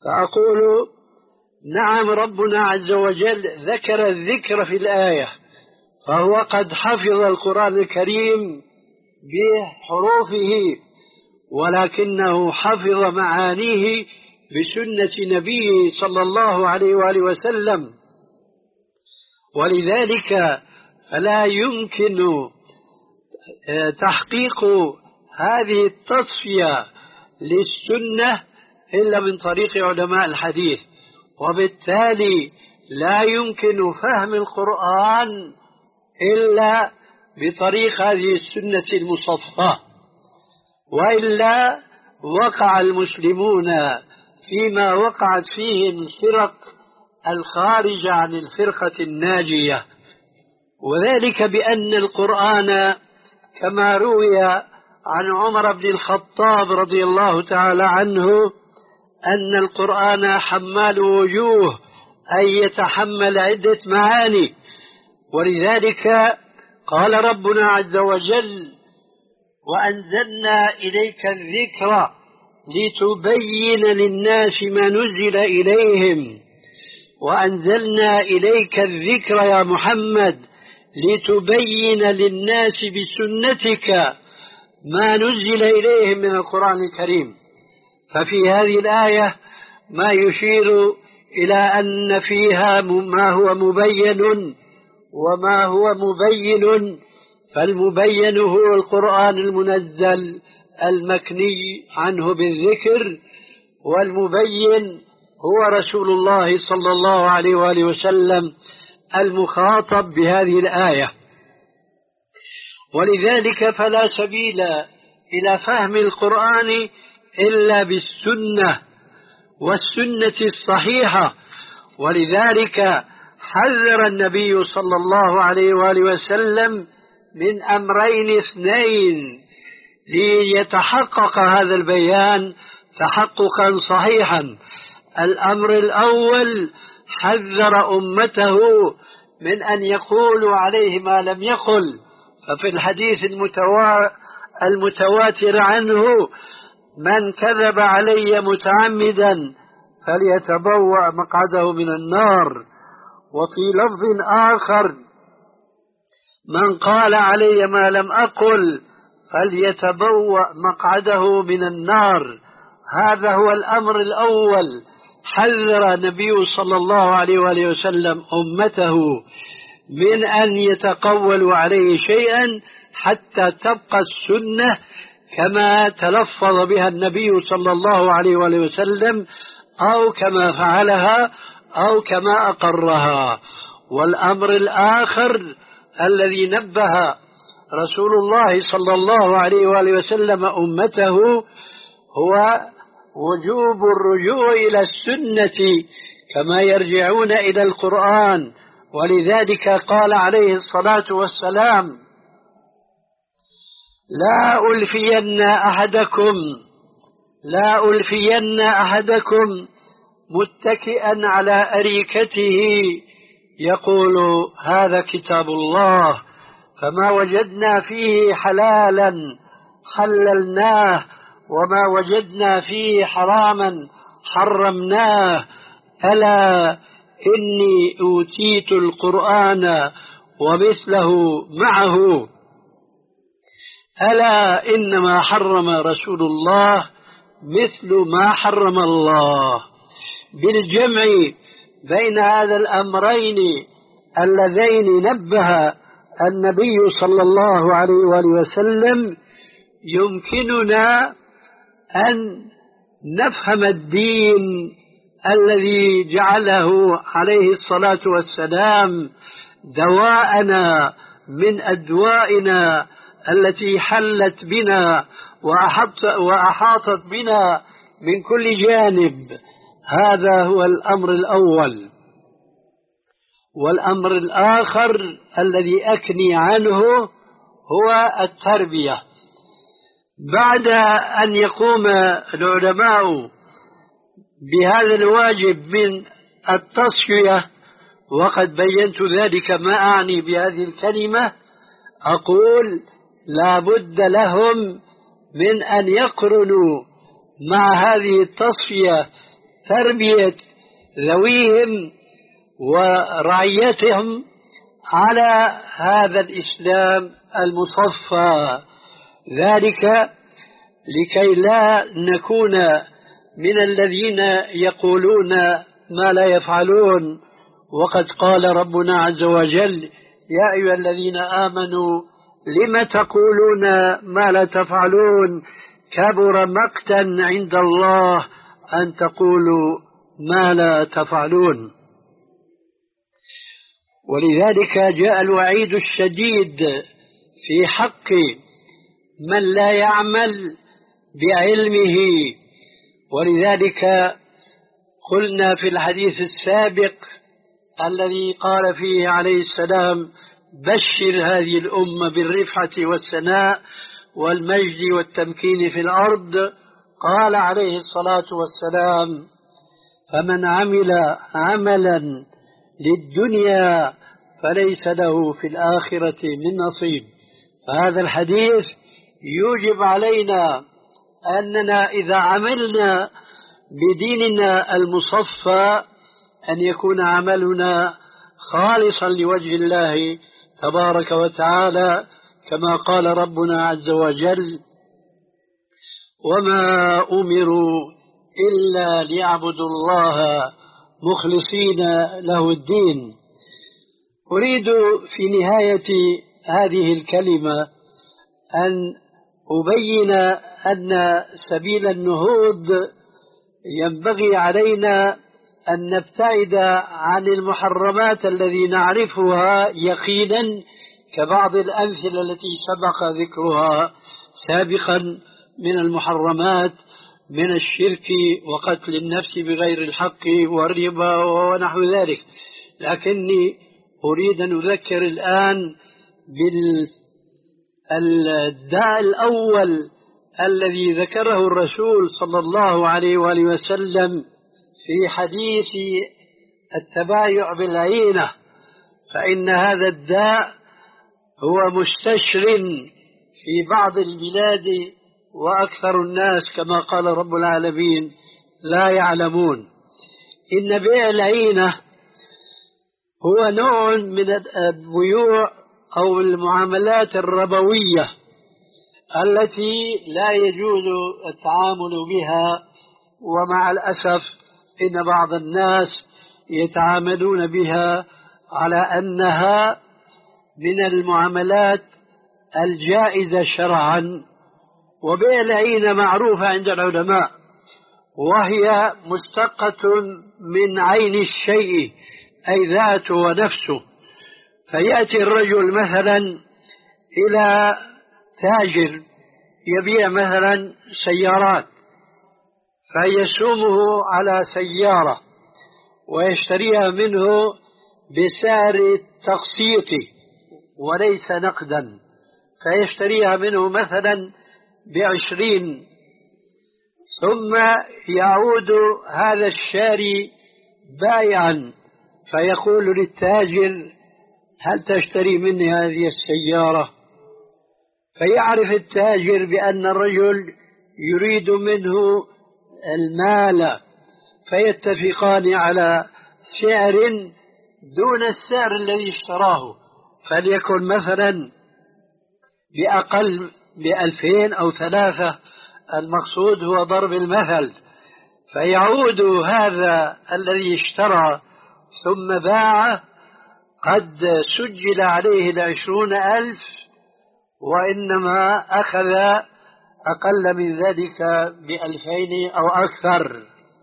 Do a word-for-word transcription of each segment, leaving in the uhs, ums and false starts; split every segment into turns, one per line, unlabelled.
فأقول نعم، ربنا عز وجل ذكر الذكر في الآية، فهو قد حفظ القرآن الكريم بحروفه، ولكنه حفظ معانيه بسنة نبيه صلى الله عليه وآله وسلم. ولذلك فلا يمكن تحقيق هذه التصفية للسنة إلا من طريق علماء الحديث، وبالتالي لا يمكن فهم القرآن إلا بطريق هذه السنة المصفاة، وإلا وقع المسلمون فيما وقعت فيه الفرق الخارجة عن الفرقة الناجية، وذلك بأن القرآن كما روي عن عمر بن الخطاب رضي الله تعالى عنه أن القرآن حمال وجوه، أي يتحمل عدة معاني. ولذلك قال ربنا عز وجل: وأنزلنا إليك الذكر لتبين للناس ما نزل إليهم. وأنزلنا إليك الذكر يا محمد لتبين للناس بسنتك ما نزل إليهم من القرآن الكريم. ففي هذه الآية ما يشير إلى أن فيها ما هو مبين وما هو مبين، فالمبين هو القرآن المنزل المكني عنه بالذكر، والمبين هو رسول الله صلى الله عليه وآله وسلم المخاطب بهذه الآية. ولذلك فلا سبيل إلى فهم القرآن إلا بالسنة والسنة الصحيحة. ولذلك حذر النبي صلى الله عليه وآله وسلم من أمرين اثنين ليتحقق هذا البيان تحققا صحيحا. الأمر الأول حذر أمته من أن يقولوا عليه ما لم يقل، ففي الحديث المتواتر عنه: من كذب علي متعمدا فليتبوأ مقعده من النار. وفي لفظ آخر: من قال علي ما لم أقل فليتبوأ مقعده من النار. هذا هو الأمر الأول. حذر النبي صلى الله عليه وآله وسلم أمته من أن يتقولوا عليه شيئا حتى تبقى السنة كما تلفظ بها النبي صلى الله عليه وآله وسلم، أو كما فعلها، أو كما أقرها. والأمر الآخر الذي نبه رسول الله صلى الله عليه وآله وسلم أمته هو وجوب الرجوع إلى السنة كما يرجعون إلى القرآن. ولذلك قال عليه الصلاة والسلام: لا ألفين أحدكم لا ألفين أحدكم متكئا على أريكته يقول هذا كتاب الله، فما وجدنا فيه حلالا حللناه، وما وجدنا فيه حراما حرمناه. ألا إني أوتيت القرآن ومثله معه. ألا إنما حرم رسول الله مثل ما حرم الله. بالجمع بين هذا الأمرين اللذين نبه النبي صلى الله عليه وآله وسلم يمكننا أن نفهم الدين الذي جعله عليه الصلاة والسلام دواءنا من أدوائنا التي حلت بنا وأحاطت بنا من كل جانب. هذا هو الأمر الأول. والأمر الآخر الذي أكني عنه هو التربية. بعد أن يقوم العلماء بهذا الواجب من التصفية، وقد بينت ذلك ما أعني بهذه الكلمة، أقول لا بد لهم من أن يقرنوا مع هذه التصفية تربية ذويهم ورعيتهم على هذا الإسلام المصفى، ذلك لكي لا نكون من الذين يقولون ما لا يفعلون. وقد قال ربنا عز وجل: يا أيها الذين آمنوا لم تقولون ما لا تفعلون كبر مقتا عند الله أن تقولوا ما لا تفعلون. ولذلك جاء الوعيد الشديد في حق من لا يعمل بعلمه. ولذلك قلنا في الحديث السابق الذي قال فيه عليه السلام: بشر هذه الأمة بالرفعة والثناء والمجد والتمكين في الأرض. قال عليه الصلاة والسلام: فمن عمل عملا للدنيا فليس له في الآخرة من نصيب. فهذا الحديث يوجب علينا أننا إذا عملنا بديننا المصفى أن يكون عملنا خالصا لوجه الله تبارك وتعالى، كما قال ربنا عز وجل: وما أمروا إلا ليعبدوا الله مخلصين له الدين. أريد في نهاية هذه الكلمة أن أبين أن سبيل النهوض ينبغي علينا أن نبتعد عن المحرمات التي نعرفها يقينا، كبعض الأمثلة التي سبق ذكرها سابقا من المحرمات من الشرك وقتل النفس بغير الحق والربا ونحو ذلك. لكني أريد أن أذكر الآن بالداء الأول الذي ذكره الرسول صلى الله عليه وآله وسلم في حديث التبايع بالعينة. فإن هذا الداء هو مستشر في بعض البلاد، وأكثر الناس كما قال رب العالمين لا يعلمون. إن بيع العينة هو نوع من البيوع أو المعاملات الربوية التي لا يجوز التعامل بها، ومع الأسف إن بعض الناس يتعاملون بها على أنها من المعاملات الجائزة شرعا. وبيع العينة معروفة عند العلماء، وهي مشتقة من عين الشيء أي ذاته ونفسه. فيأتي الرجل مثلا إلى تاجر يبيع مثلا سيارات، فيسومه على سيارة ويشتريها منه بسعر التقسيط وليس نقدا، فيشتريها منه مثلا بعشرين، ثم يعود هذا الشاري بائعا فيقول للتاجر: هل تشتري مني هذه السيارة؟ فيعرف التاجر بأن الرجل يريد منه المال، فيتفقان على سعر دون السعر الذي اشتراه، فليكن مثلا بأقل بألفين أو ثلاثة، المقصود هو ضرب المثل. فيعود هذا الذي اشترى ثم باع قد سجل عليه العشرون ألف، وإنما أخذ أقل من ذلك بألفين أو أكثر.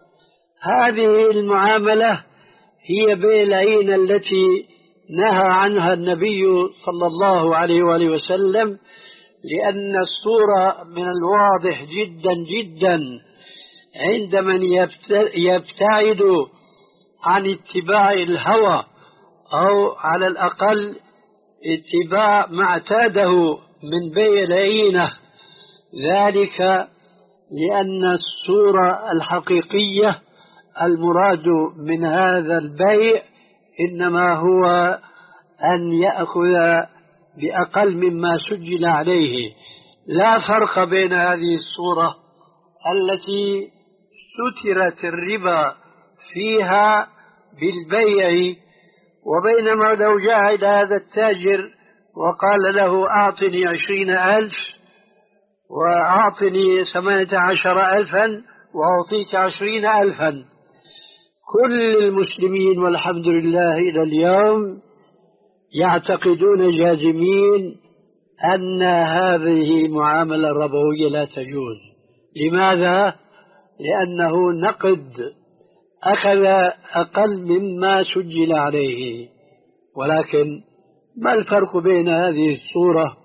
هذه المعاملة هي بيع العين التي نهى عنها النبي صلى الله عليه وآله وسلم، لأن الصورة من الواضح جدا جدا عند من يبتعد عن اتباع الهوى، أو على الأقل اتباع ما اعتاده من بيع العينة، ذلك لأن الصورة الحقيقية المراد من هذا البيع إنما هو أن يأخذ بأقل مما سجل عليه. لا فرق بين هذه الصورة التي سترت الربا فيها بالبيع. وبينما لو جاء إلى هذا التاجر وقال له أعطني عشرين ألف وأعطني ثمانية عشر ألفا وأعطيك عشرين ألفا، كل المسلمين والحمد لله إلى اليوم يعتقدون جازمين أن هذه معاملة ربوية لا تجوز. لماذا؟ لأنه نقد أخذ أقل مما سجل عليه. ولكن ما الفرق بين هذه الصورة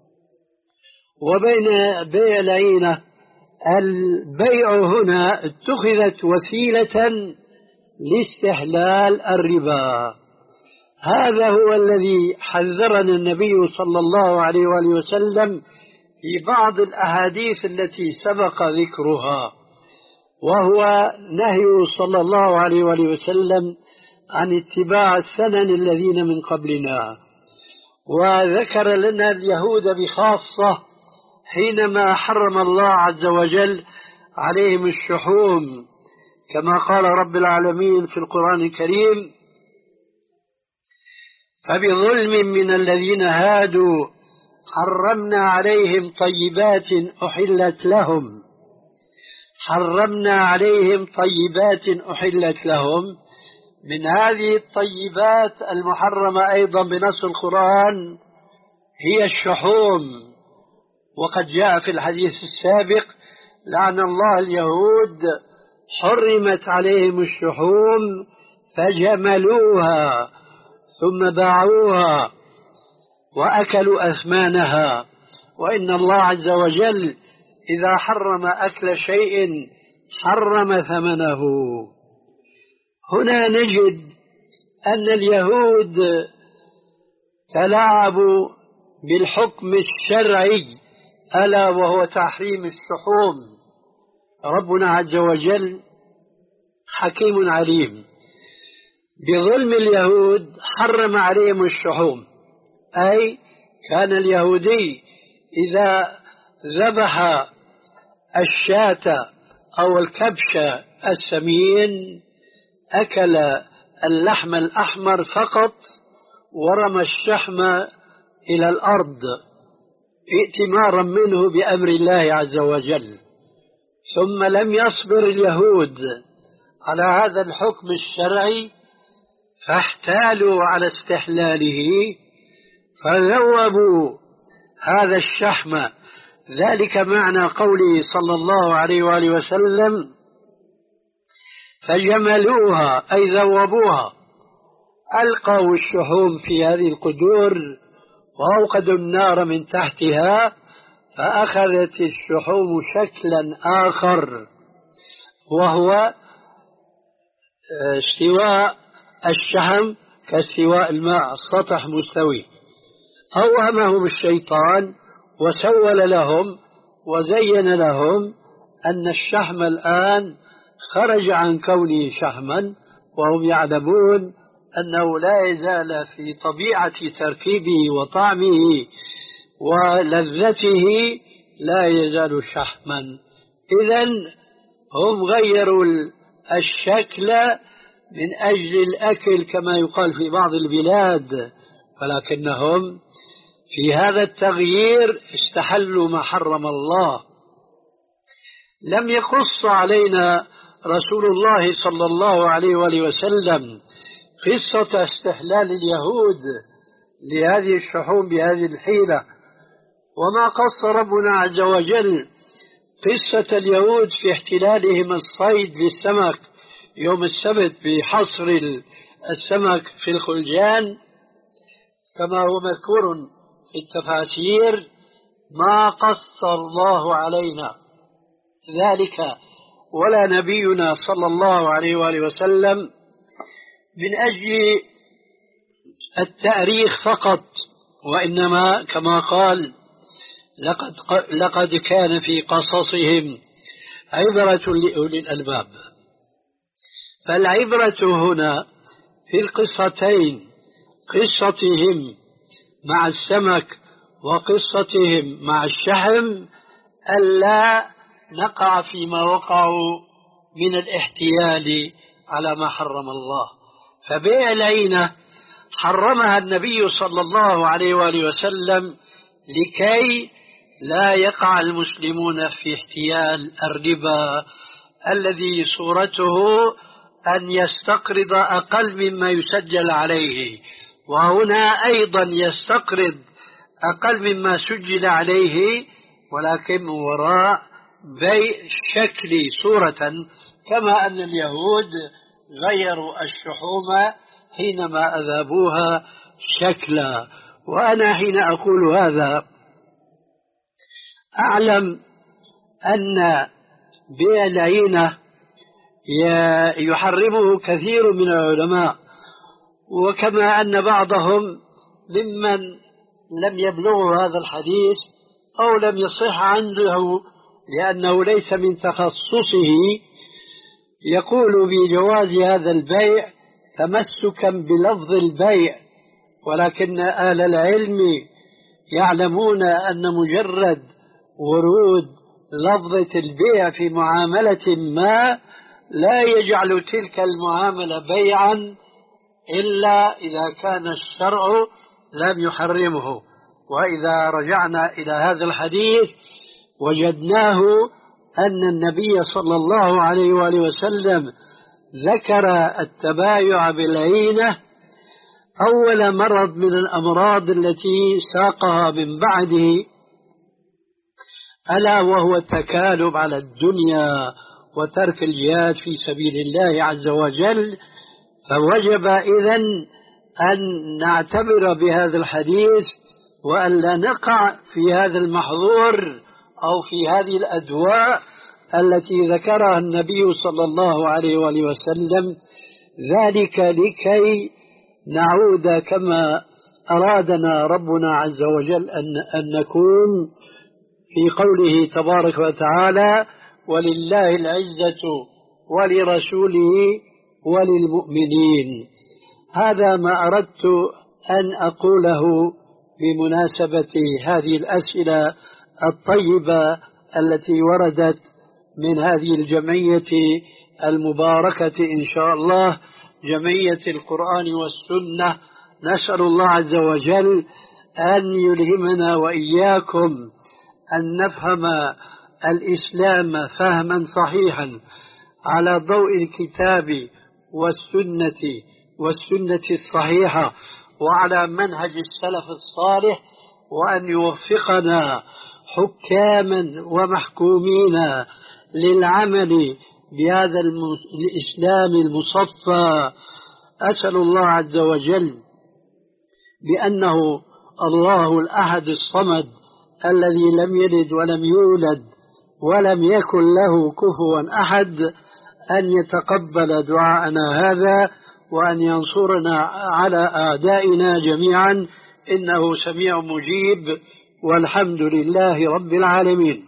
وبين بيع العينة؟ البيع هنا اتخذت وسيلة لاستحلال الربا. هذا هو الذي حذرنا النبي صلى الله عليه وآله وسلم في بعض الأحاديث التي سبق ذكرها، وهو نهي صلى الله عليه وآله وسلم عن اتباع السنن الذين من قبلنا. وذكر لنا اليهود بخاصة حينما حرم الله عز وجل عليهم الشحوم، كما قال رب العالمين في القرآن الكريم: فبظلم من الذين هادوا حرمنا عليهم طيبات أحلت لهم حرمنا عليهم طيبات أحلت لهم. من هذه الطيبات المحرمة أيضا بنص القرآن هي الشحوم. وقد جاء في الحديث السابق: لعن الله اليهود حرمت عليهم الشحوم فجملوها ثم باعوها وأكلوا أثمانها. وإن الله عز وجل إذا حرم أكل شيء حرم ثمنه. هنا نجد أن اليهود تلاعبوا بالحكم الشرعي ألا وهو تحريم الشحوم. ربنا عز وجل حكيم عليم، بظلم اليهود حرم عليهم الشحوم، أي كان اليهودي إذا ذبح الشاة أو الكبش السمين أكل اللحم الأحمر فقط ورمى الشحم إلى الأرض ائتمارا منه بأمر الله عز وجل. ثم لم يصبر اليهود على هذا الحكم الشرعي فاحتالوا على استحلاله، فذوبوا هذا الشحم. ذلك معنى قوله صلى الله عليه وآله وسلم: فجملوها، أي ذوبوها، ألقوا الشحوم في هذه القدور وأوقدوا النار من تحتها، فأخذت الشحوم شكلا آخر وهو استواء الشحم كاستواء الماء، سطح مستوي. أوهمهم الشيطان وسول لهم وزين لهم أن الشحم الآن خرج عن كونه شحما، وهم يعلمون أنه لا يزال في طبيعة تركيبه وطعمه ولذته لا يزال شحما. إذن هم غيروا الشكل من أجل الأكل كما يقال في بعض البلاد، ولكنهم في هذا التغيير استحلوا ما حرم الله. لم يقص علينا رسول الله صلى الله عليه وآله وسلم قصة استحلال اليهود لهذه الشحوم بهذه الحيلة، وما قص ربنا عز وجل قصة اليهود في احتلالهم الصيد للسمك يوم السبت بحصر السمك في الخلجان كما هو مذكور في التفاسير. ما قص الله علينا ذلك ولا نبينا صلى الله عليه وآله وسلم من أجل التاريخ فقط، وإنما كما قال: لقد, لقد كان في قصصهم عبرة لأولي الألباب. فالعبرة هنا في القصتين، قصتهم مع السمك وقصتهم مع الشحم، ألا نقع فيما وقعوا من الاحتيال على ما حرم الله. فبيع العينة حرمها النبي صلى الله عليه وآله وسلم لكي لا يقع المسلمون في احتيال الربا الذي صورته أن يستقرض أقل مما يسجل عليه، وهنا أيضا يستقرض أقل مما سجل عليه، ولكن وراء بيع شكل صورة، كما أن اليهود غيروا الشحوم حينما أذابوها شكلا. وأنا حين أقول هذا أعلم أن بيع العينة يحرمه كثير من العلماء، وكما أن بعضهم ممن لم يبلغوا هذا الحديث أو لم يصح عنده لأنه ليس من تخصصه يقول بجواز هذا البيع تمسكا بلفظ البيع، ولكن أهل العلم يعلمون أن مجرد ورود لفظة البيع في معاملة ما لا يجعل تلك المعاملة بيعا إلا إذا كان الشرع لم يحرمه. وإذا رجعنا إلى هذا الحديث وجدناه أن النبي صلى الله عليه وآله وسلم ذكر التبايع بالعينة أول مرض من الأمراض التي ساقها من بعده، ألا وهو التكالب على الدنيا وترك الجهاد في سبيل الله عز وجل. فوجب إذن أن نعتبر بهذا الحديث وأن لا نقع في هذا المحظور أو في هذه الأدواء التي ذكرها النبي صلى الله عليه وآله وسلم، ذلك لكي نعود كما أرادنا ربنا عز وجل أن, أن نكون في قوله تبارك وتعالى: ولله العزة ولرسوله وللمؤمنين. هذا ما أردت أن أقوله بمناسبة هذه الأسئلة الطيبة التي وردت من هذه الجمعية المباركة إن شاء الله، جمعية القرآن والسنة. نسأل الله عز وجل أن يلهمنا وإياكم أن نفهم الإسلام فهما صحيحا على ضوء الكتاب والسنة والسنة الصحيحة وعلى منهج السلف الصالح، وأن يوفقنا حكاما ومحكومين للعمل بهذا الإسلام المصفى. أسأل الله عز وجل بأنه الله الأحد الصمد الذي لم يلد ولم يولد ولم يكن له كفوا أحد أن يتقبل دعاءنا هذا وأن ينصرنا على أعدائنا جميعا، إنه سميع مجيب، والحمد لله رب العالمين.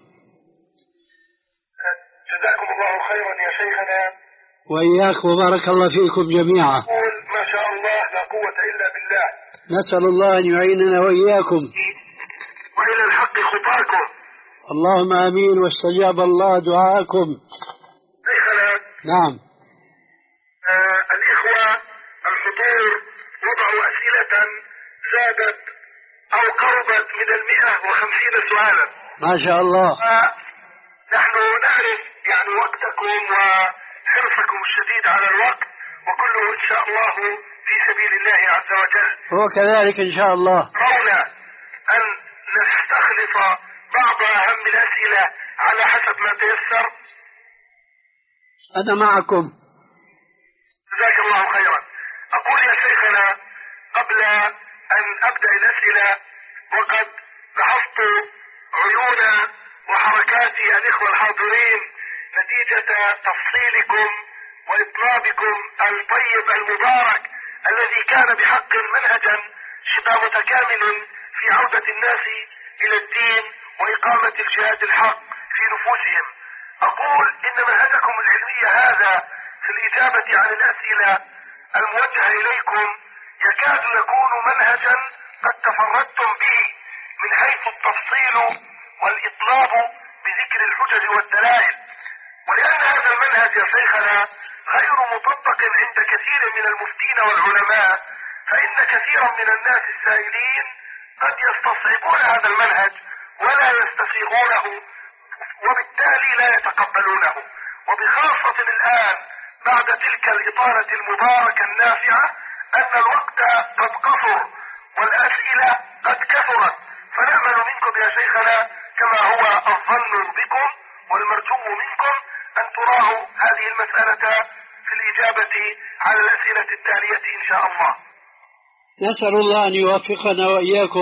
جزاكم الله خيرا يا شيخنا.
وإياك وبارك الله فيكم جميعا.
ما شاء الله لا قوة إلا بالله.
نسأل الله أن يعيننا وإياكم
وإلى الحق خطاكم.
اللهم آمين، واستجاب الله دعاءكم.
شيخنا.
نعم.
آه الإخوة الحضور وضعوا أسئلة زادت أو قربت من المئة وخمسين سؤالا.
ما شاء الله.
آه نحن نعرف يعني وقتكم وحرصكم الشديد على الوقت، وكله إن شاء الله في سبيل الله عز وجل.
هو كذلك إن شاء الله.
رأونا أن نستخلص بعض أهم الأسئلة على حسب ما تيسر.
أنا معكم.
جزاك الله خيرا. أقول يا شيخنا قبل أن أبدأ الأسئلة، وقد لاحظت عيون وحركات الإخوة الحاضرين نتيجة تفصيلكم وإطنابكم الطيب المبارك الذي كان بحق منهجا شبه متكامل في عودة الناس إلى الدين وإقامة الجهاد الحق في نفوسهم. أقول إن منهجكم العلمي هذا في الإجابة عن الأسئلة الموجهة إليكم يكاد يكون منهجا قد تفردتم به من حيث التفصيل والإطناب بذكر الحجج والدلائل. ولأن هذا المنهج يا شيخنا غير مطبق عند كثير من المفتين والعلماء، فإن كثيرا من الناس السائلين قد يستصعبون هذا المنهج ولا يستسيغونه، وبالتالي لا يتقبلونه، وبخاصة الآن بعد تلك الإطالة المباركة النافعة أن الوقت قد قصر والأسئلة قد كثرت، فنأمل منكم يا شيخنا كما هو الظن بكم والمرجو منكم أن تراعوا هذه المسألة في الإجابة على الأسئلة التالية إن شاء الله.
نسأل الله أن يوفقنا وإياكم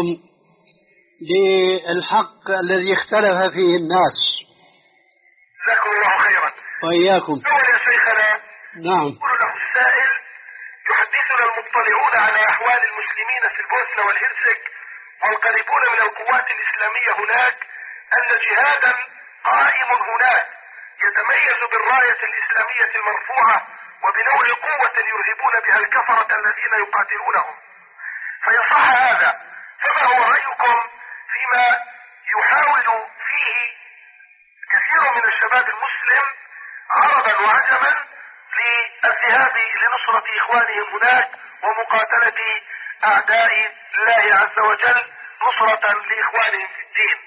للحق الذي اختلف فيه الناس.
جزاكم الله خيرا.
وإياكم.
أول يا شيخنا
نعم.
يقول له السائل: يحدثنا المطلعون على أحوال المسلمين في البوسنة والهرسك والقريبون من القوات الإسلامية هناك أن جهادا قائم هناك يتميز بالراية الإسلامية المرفوعة وبنوع قوة يرهبون بها الكفرة الذين يقاتلونهم، فيصح هذا؟ فما هو رأيكم فيما يحاول فيه كثير من الشباب المسلم عربا وعجما للذهاب لنصرة إخوانهم هناك ومقاتلة أعداء الله عز وجل نصرة لإخوانهم في الدين؟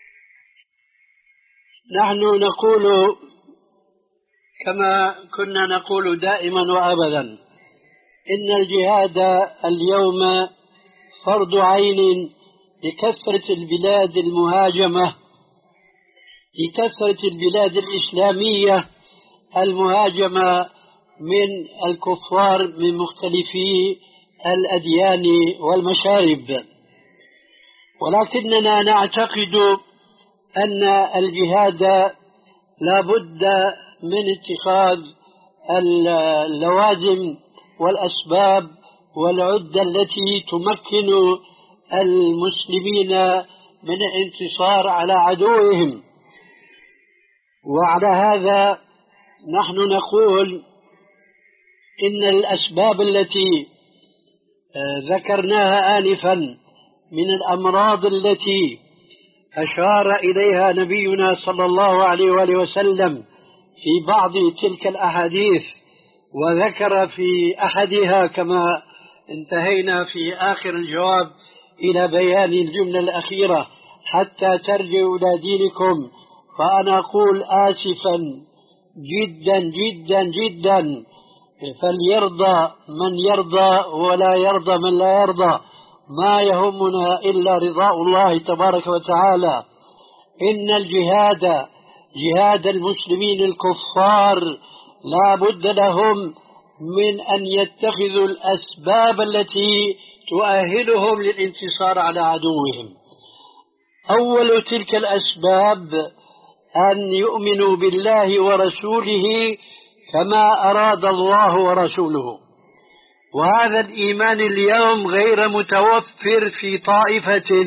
نحن نقول كما كنا نقول دائما وأبدا إن الجهاد اليوم فرض عين لكثرة البلاد المهاجمة، لكثرة البلاد الإسلامية المهاجمة من الكفار من مختلفي الأديان والمشارب، ولكننا نعتقد أن الجهاد لا بد من اتخاذ اللوازم والأسباب والعدة التي تمكن المسلمين من الانتصار على عدوهم. وعلى هذا نحن نقول إن الأسباب التي ذكرناها آنفا من الأمراض التي أشار إليها نبينا صلى الله عليه وآله وسلم في بعض تلك الأحاديث، وذكر في أحدها كما انتهينا في آخر الجواب إلى بيان الجملة الأخيرة: حتى ترجعوا إلى دينكم. فأنا أقول آسفا جدا جدا جدا، فليرضى من يرضى ولا يرضى من لا يرضى، ما يهمنا إلا رضاء الله تبارك وتعالى. إن الجهاد جهاد المسلمين الكفار لا بد لهم من أن يتخذوا الأسباب التي تؤهلهم للانتصار على عدوهم. أول تلك الأسباب أن يؤمنوا بالله ورسوله كما أراد الله ورسوله، وهذا الإيمان اليوم غير متوفر في طائفة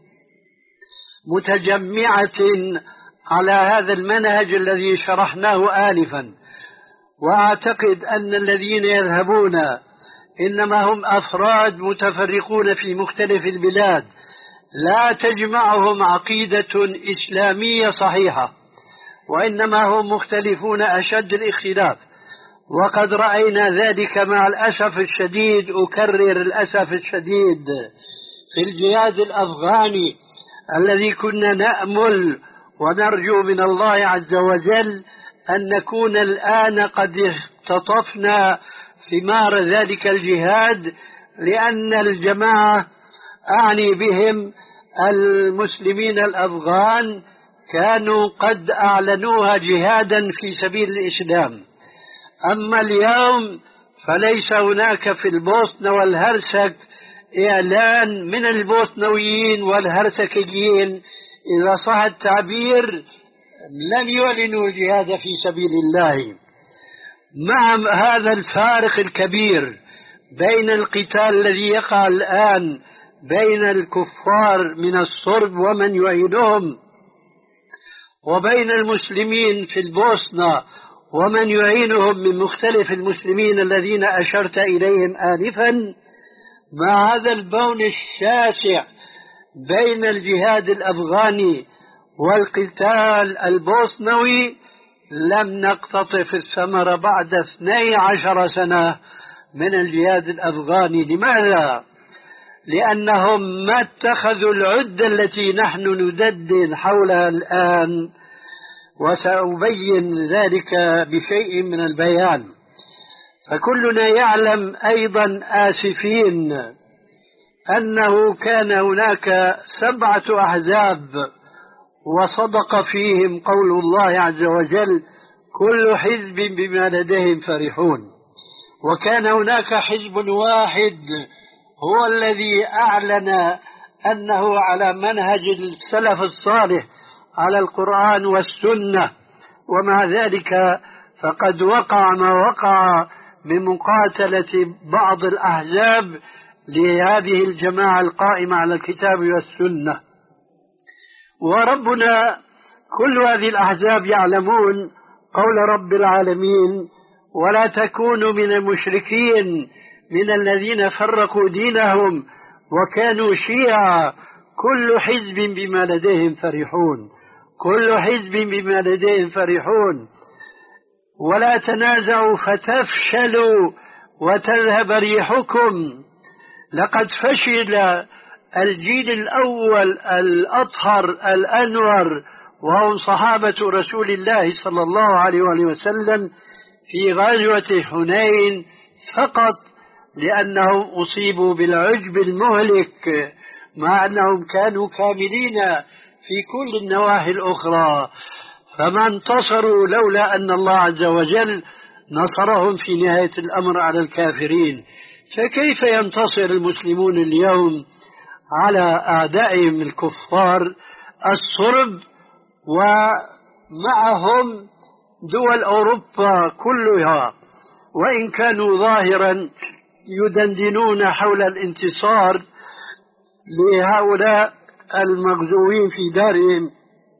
متجمعة على هذا المنهج الذي شرحناه آنفا. وأعتقد أن الذين يذهبون إنما هم أفراد متفرقون في مختلف البلاد، لا تجمعهم عقيدة إسلامية صحيحة، وإنما هم مختلفون أشد الاختلاف. وقد رأينا ذلك مع الأسف الشديد، أكرر الأسف الشديد، في الجهاد الأفغاني الذي كنا نأمل ونرجو من الله عز وجل أن نكون الآن قد اختطفنا ثمار ذلك الجهاد، لأن الجماعة أعني بهم المسلمين الأفغان كانوا قد أعلنوها جهادا في سبيل الإسلام. أما اليوم فليس هناك في البوسنة والهرسك إعلان من البوسنويين والهرسكيين، إذا صح التعبير، لم يعلنوا الجهاد في سبيل الله. مع هذا الفارق الكبير بين القتال الذي يقع الآن بين الكفار من الصرب ومن يعينهم وبين المسلمين في البوسنة ومن يعينهم من مختلف المسلمين الذين أشرت إليهم آنفا، مع هذا البون الشاسع بين الجهاد الأفغاني والقتال البوسنوي، لم نقتطف الثمر بعد اثني عشر سنة من الجهاد الأفغاني. لماذا؟ لأنهم ما اتخذوا العدة التي نحن ندندن حولها الآن، وسأبين ذلك بشيء من البيان. فكلنا يعلم أيضا آسفين أنه كان هناك سبعة أحزاب وصدق فيهم قول الله عز وجل: كل حزب بما لديهم فرحون. وكان هناك حزب واحد هو الذي أعلن أنه على منهج السلف الصالح على القرآن والسنة، ومع ذلك فقد وقع ما وقع من مقاتلة بعض الأحزاب لهذه الجماعة القائمة على الكتاب والسنة. وربنا كل هذه الأحزاب يعلمون قول رب العالمين: ولا تكونوا من المشركين من الذين فرقوا دينهم وكانوا شيعا كل حزب بما لديهم فرحون. كل حزب بما لديهم فرحون. ولا تنازعوا فتفشلوا وتذهب ريحكم. لقد فشل الجيل الأول الأطهر الأنور وهم صحابة رسول الله صلى الله عليه وسلم في غزوة حنين فقط لأنهم أصيبوا بالعجب المهلك، مع أنهم كانوا كاملين في كل النواحي الأخرى، فما انتصروا لولا أن الله عز وجل نصرهم في نهاية الأمر على الكافرين. فكيف ينتصر المسلمون اليوم على أعدائهم الكفار الصرب ومعهم دول أوروبا كلها، وإن كانوا ظاهرا يدندنون حول الانتصار لهؤلاء المغزوين في دارهم؟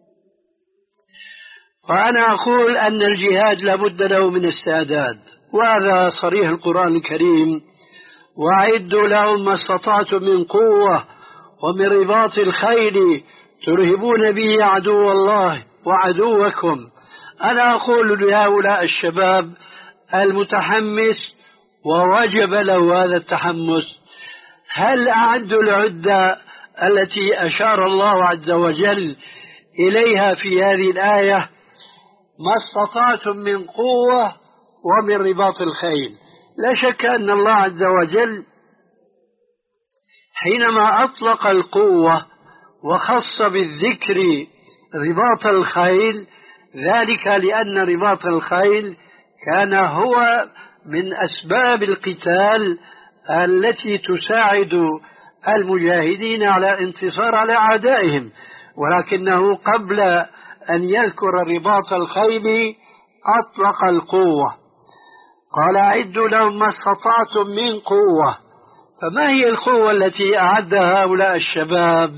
فأنا أقول أن الجهاد لابد له من استعداد، وهذا صريح القرآن الكريم: وأعدوا لهم ما استطعتم من قوة ومن رباط الخيل ترهبون به عدو الله وعدوكم. أنا أقول لهؤلاء الشباب المتحمس ووجب له هذا التحمس: هل أعدوا العدة التي أشار الله عز وجل إليها في هذه الآية؟ ما استطعتم من قوة ومن رباط الخيل. لا شك أن الله عز وجل حينما أطلق القوة وخص بالذكر رباط الخيل ذلك لأن رباط الخيل كان هو من أسباب القتال التي تساعد المجاهدين على انتصار على أعدائهم، ولكنه قبل أن يذكر رباط الخيل أطلق القوة، قال: أعدوا لهم ما استطعتم من قوة. فما هي القوة التي أعدها هؤلاء الشباب؟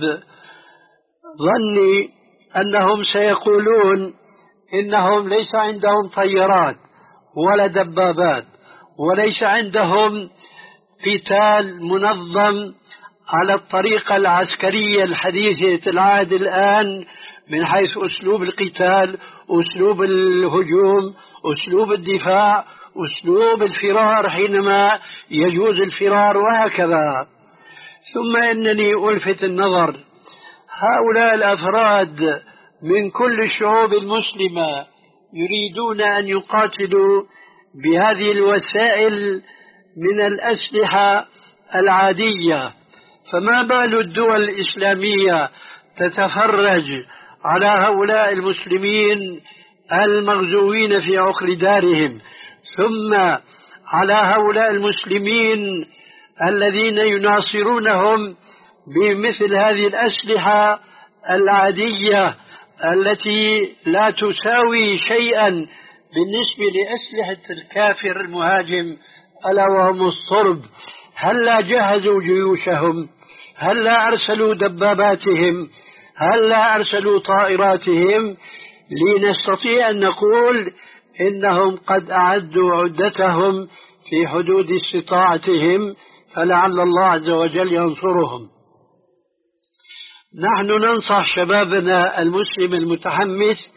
ظني أنهم سيقولون إنهم ليس عندهم طيارات ولا دبابات، وليس عندهم قتال منظم على الطريقة العسكرية الحديثة العهد الآن من حيث أسلوب القتال، أسلوب الهجوم، أسلوب الدفاع، أسلوب الفرار حينما يجوز الفرار، وهكذا. ثم إنني ألفت النظر: هؤلاء الأفراد من كل الشعوب المسلمة يريدون أن يقاتلوا بهذه الوسائل من الأسلحة العادية، فما بال الدول الإسلامية تتفرج على هؤلاء المسلمين المغزوين في عقر دارهم، ثم على هؤلاء المسلمين الذين يناصرونهم بمثل هذه الأسلحة العادية التي لا تساوي شيئا بالنسبة لأسلحة الكافر المهاجم ألا وهم الصرب. هل لا جهزوا جيوشهم؟ هل لا أرسلوا دباباتهم؟ هل لا أرسلوا طائراتهم؟ لنستطيع أن نقول إنهم قد أعدوا عدتهم في حدود استطاعتهم، فلعل الله عز وجل ينصرهم. نحن ننصح شبابنا المسلم المتحمس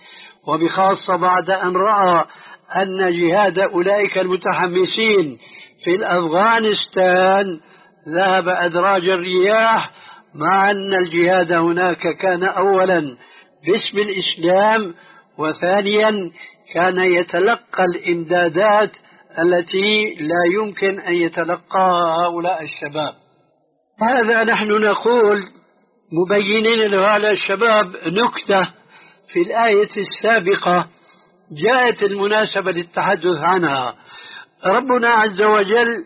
وبخاصة بعد أن رأى أن جهاد أولئك المتحمسين في أفغانستان ذهب أدراج الرياح، مع أن الجهاد هناك كان أولا باسم الإسلام، وثانيا كان يتلقى الإمدادات التي لا يمكن أن يتلقاها هؤلاء الشباب. هذا نحن نقول مبينين لهؤلاء الشباب نكتة في الآية السابقة جاءت المناسبة للتحدث عنها. ربنا عز وجل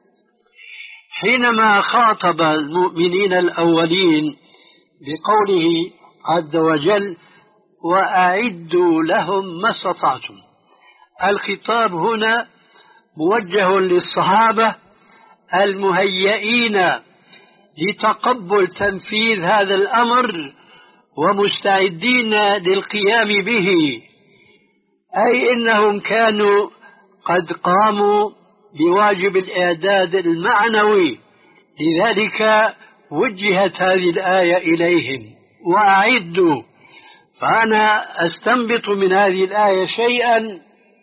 حينما خاطب المؤمنين الأولين بقوله عز وجل وأعدوا لهم ما استطعتم، الخطاب هنا موجه للصحابة المهيئين لتقبل تنفيذ هذا الأمر ومستعدين للقيام به، أي إنهم كانوا قد قاموا بواجب الإعداد المعنوي، لذلك وجهت هذه الآية إليهم وأعدوا. فأنا أستنبط من هذه الآية شيئا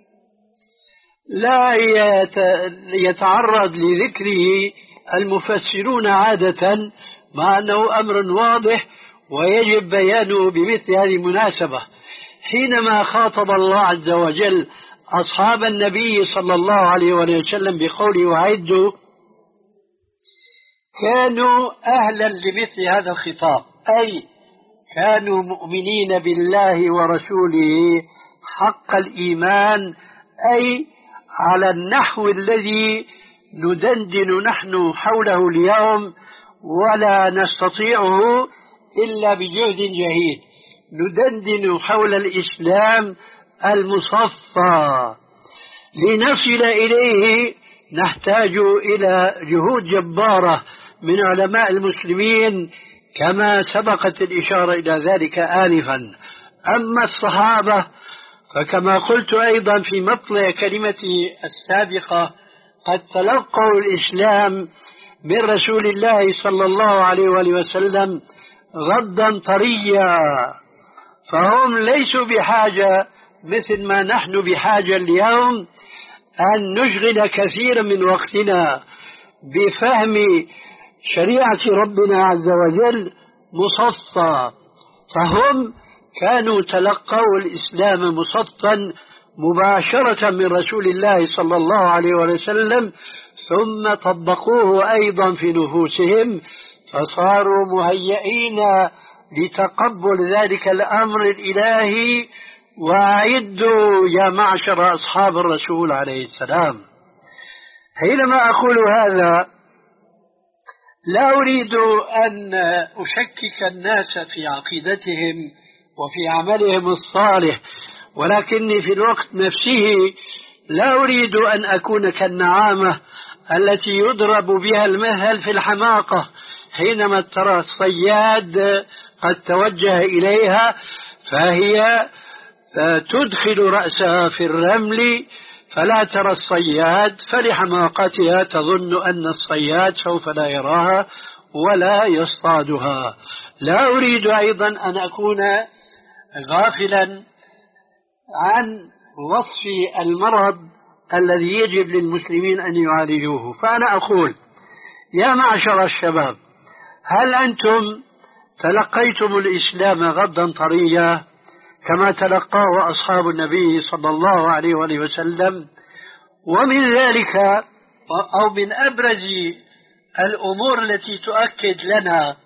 لا يتعرض لذكره المفسرون عادة، مع أنه أمر واضح ويجب بيانه بمثل هذه المناسبة. حينما خاطب الله عز وجل أصحاب النبي صلى الله عليه وسلم بقوله وأعدوا، كانوا أهلا لمثل هذا الخطاب، أي كانوا مؤمنين بالله ورسوله حق الإيمان، أي على النحو الذي ندندن نحن حوله اليوم ولا نستطيعه إلا بجهد جهيد. ندندن حول الإسلام المصفى، لنصل إليه نحتاج إلى جهود جبارة من علماء المسلمين كما سبقت الإشارة إلى ذلك آنفا. أما الصحابة فكما قلت أيضا في مطلع كلمتي السابقة قد تلقوا الإسلام من رسول الله صلى الله عليه وآله وسلم غدا طريا، فهم ليسوا بحاجة مثل ما نحن بحاجة اليوم أن نشغل كثيرا من وقتنا بفهم شريعة ربنا عز وجل مصفى، فهم كانوا تلقوا الإسلام مصفا مباشرة من رسول الله صلى الله عليه وسلم، ثم طبقوه أيضا في نفوسهم فصاروا مهيئين لتقبل ذلك الأمر الإلهي. وأعدوا يا معشر أصحاب الرسول عليه السلام. حينما أقول هذا لا أريد أن أشكك الناس في عقيدتهم وفي عملهم الصالح، ولكني في الوقت نفسه لا أريد أن أكون كالنعامة التي يضرب بها المثل في الحماقة، حينما ترى الصياد قد توجه إليها فهي تدخل رأسها في الرمل فلا ترى الصياد، فلحماقتها تظن أن الصياد سوف لا يراها ولا يصطادها. لا أريد أيضا أن أكون غافلا عن وصف المرض الذي يجب للمسلمين أن يعالجوه. فأنا أقول يا معشر الشباب، هل أنتم تلقيتم الإسلام غدا طريا كما تلقاه أصحاب النبي صلى الله عليه وآله وسلم؟ ومن ذلك أو من أبرز الأمور التي تؤكد لنا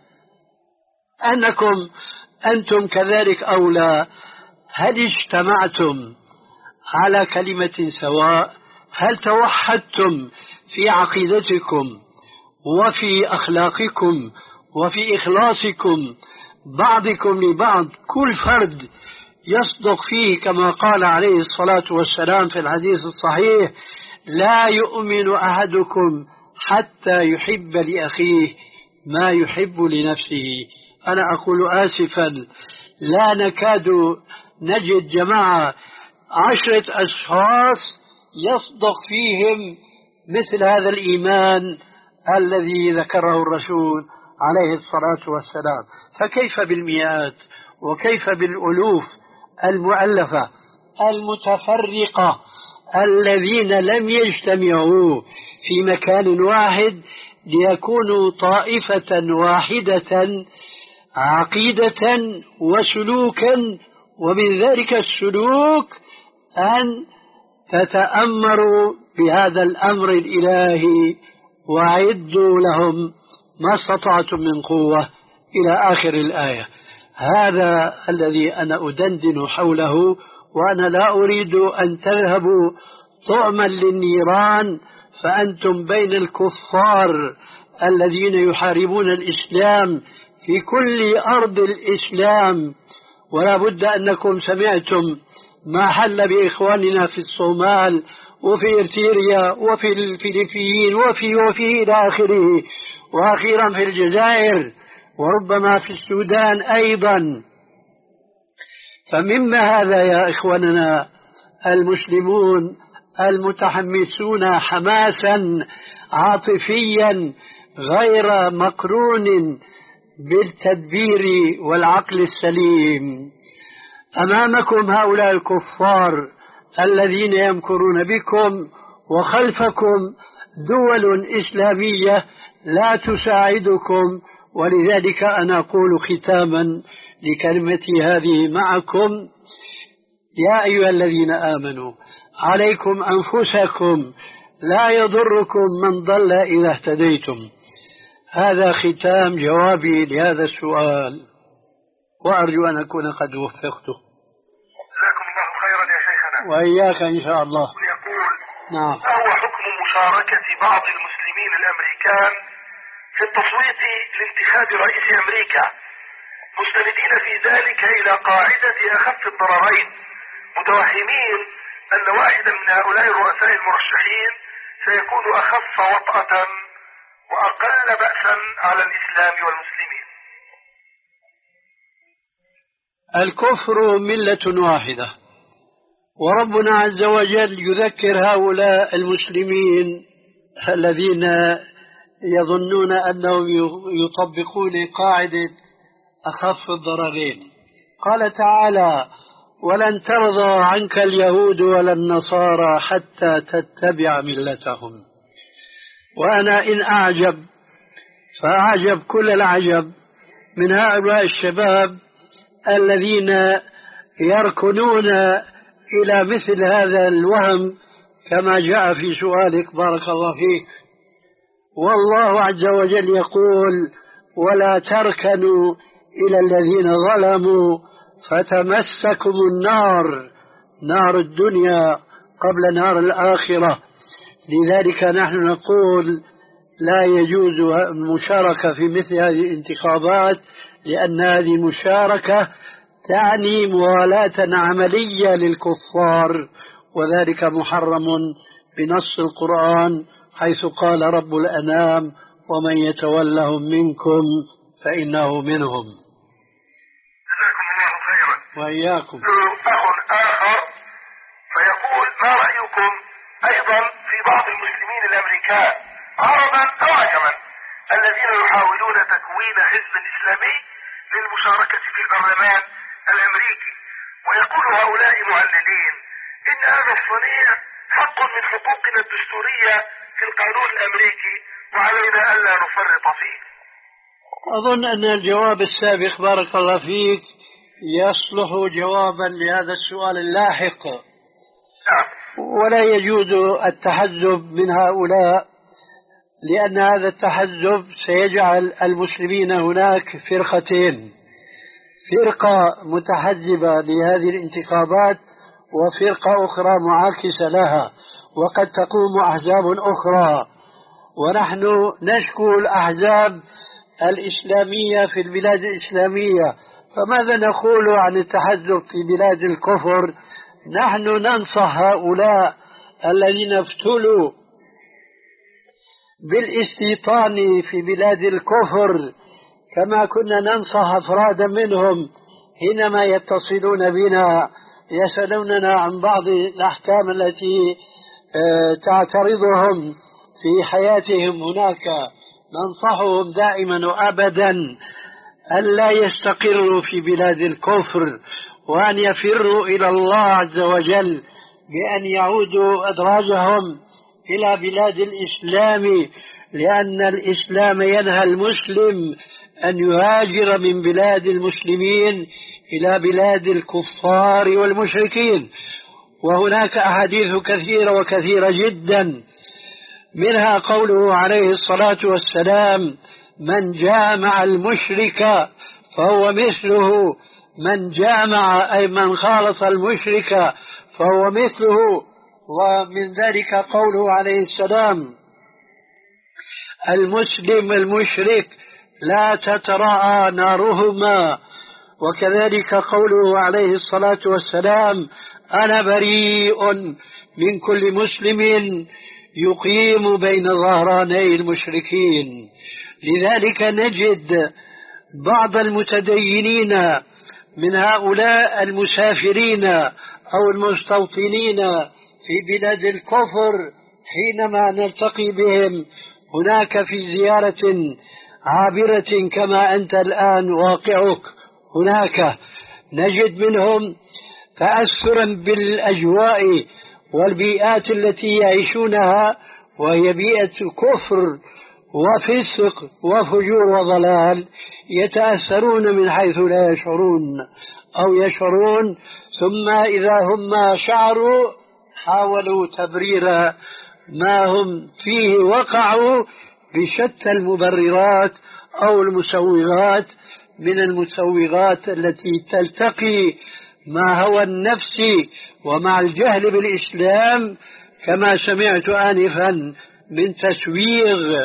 أنكم أنتم كذلك أو لا، هل اجتمعتم على كلمة سواء؟ هل توحدتم في عقيدتكم وفي أخلاقكم وفي إخلاصكم بعضكم لبعض، كل فرد يصدق فيه كما قال عليه الصلاة والسلام في الحديث الصحيح لا يؤمن أحدكم حتى يحب لأخيه ما يحب لنفسه. أنا أقول آسفا لا نكاد نجد جماعة عشرة أشخاص يصدق فيهم مثل هذا الإيمان الذي ذكره الرسول عليه الصلاة والسلام، فكيف بالمئات وكيف بالألوف المؤلفة المتفرقة الذين لم يجتمعوا في مكان واحد ليكونوا طائفة واحدة عقيدة وسلوكا، ومن ذلك السلوك أن تتأمروا بهذا الأمر الإلهي وأعدوا لهم ما استطعتم من قوة إلى آخر الآية. هذا الذي أنا أدندن حوله، وأنا لا أريد أن تذهبوا طعما للنيران فأنتم بين الكفار الذين يحاربون الإسلام في كل أرض الإسلام. ولا بد أنكم سمعتم ما حل بإخواننا في الصومال وفي إرتريا وفي الفلبين وفي وفي إلى آخره، وأخيرا في الجزائر وربما في السودان أيضا. فمما هذا يا إخواننا المسلمون المتحمسون حماسا عاطفيا غير مقرون بالتدبير والعقل السليم. أمامكم هؤلاء الكفار الذين يمكرون بكم، وخلفكم دول إسلامية لا تساعدكم. ولذلك أنا أقول ختاما لكلمتي هذه معكم: يا أيها الذين آمنوا عليكم أنفسكم لا يضركم من ضل إذا اهتديتم. هذا ختام جوابي لهذا السؤال، وأرجو أن أكون قد وفقته.
جزاكم الله خيرا يا شيخنا.
وإياك إن شاء الله.
يقول:
نعم.
ما هو حكم مشاركة بعض المسلمين الأمريكان في التصويت لانتخاب رئيس أمريكا، مستندين في ذلك إلى قاعدة أخف الضررين، متوهمين أن واحدا من هؤلاء الرؤساء المرشحين سيكون أخف وطأة وأقل بأسا على الإسلام والمسلمين؟
الكفر ملة واحدة، وربنا عز وجل يذكر هؤلاء المسلمين الذين يظنون أنهم يطبقون قاعدة أخف الضررين. قال تعالى: ولن ترضى عنك اليهود ولا النصارى حتى تتبع ملتهم. وأنا إن أعجب فأعجب كل العجب من هؤلاء الشباب الذين يركنون إلى مثل هذا الوهم كما جاء في سؤالك بارك الله فيك. والله عز وجل يقول: ولا تركنوا إلى الذين ظلموا فتمسكم النار، نار الدنيا قبل نار الآخرة. لذلك نحن نقول لا يجوز المشاركة في مثل هذه الانتخابات، لأن هذه المشاركة تعني موالاة عملية للكفار، وذلك محرم بنص القرآن حيث قال رب الأنام: ومن يتولهم منكم فإنه منهم.
جزاكم الله خيرا.
وإياكم.
أخ آخر فيقول: ما رأيكم أيضا في بعض المسلمين الأمريكان عربا أو عجما الذين يحاولون تكوين حزب إسلامي للمشاركة في البرلمان الأمريكي؟ ويقول هؤلاء معللين إن هذا الصنيع حق من حقوقنا الدستورية في القانون الأمريكي، وعلينا ألا نفرط فيه.
أظن أن الجواب السابق بارك الله فيك يصلح جوابا لهذا السؤال اللاحق. ولا يجوز التحزب من هؤلاء، لأن هذا التحزب سيجعل المسلمين هناك فرقتين: فرقة متحزبة لهذه الانتخابات وفرقة أخرى معاكسة لها، وقد تقوم أحزاب أخرى. ونحن نشكو الأحزاب الإسلامية في البلاد الإسلامية، فماذا نقول عن التحزب في بلاد الكفر؟ نحن ننصح هؤلاء الذين ابتلوا بالاستيطان في بلاد الكفر كما كنا ننصح أفرادا منهم حينما يتصلون بنا يسألوننا عن بعض الأحكام التي تعترضهم في حياتهم هناك. ننصحهم دائما وأبدا ألا يستقروا في بلاد الكفر وأن يفروا إلى الله عز وجل بأن يعودوا أدراجهم إلى بلاد الإسلام، لأن الإسلام ينهى المسلم أن يهاجر من بلاد المسلمين إلى بلاد الكفار والمشركين. وهناك أحاديث كثيرة وكثيرة جدا، منها قوله عليه الصلاة والسلام: من جامع المشرك فهو مثله، من جامع أي من خالط المشرك فهو مثله. ومن ذلك قوله عليه السلام: المسلم المشرك لا تتراءى نارهما. وكذلك قوله عليه الصلاة والسلام: أنا بريء من كل مسلم يقيم بين ظهراني المشركين. لذلك نجد بعض المتدينين من هؤلاء المسافرين أو المستوطنين في بلاد الكفر حينما نلتقي بهم هناك في زيارة عابرة كما أنت الآن واقعك هناك، نجد منهم تأثرا بالأجواء والبيئات التي يعيشونها، وهي بيئة كفر وفسق وفجور وضلال، يتأثرون من حيث لا يشعرون أو يشعرون، ثم إذا هم شعروا حاولوا تبرير ما هم فيه، وقعوا بشتى المبررات أو المسوغات من المسوغات التي تلتقي مع هوى النفس ومع الجهل بالإسلام، كما سمعت آنفا من تسويغ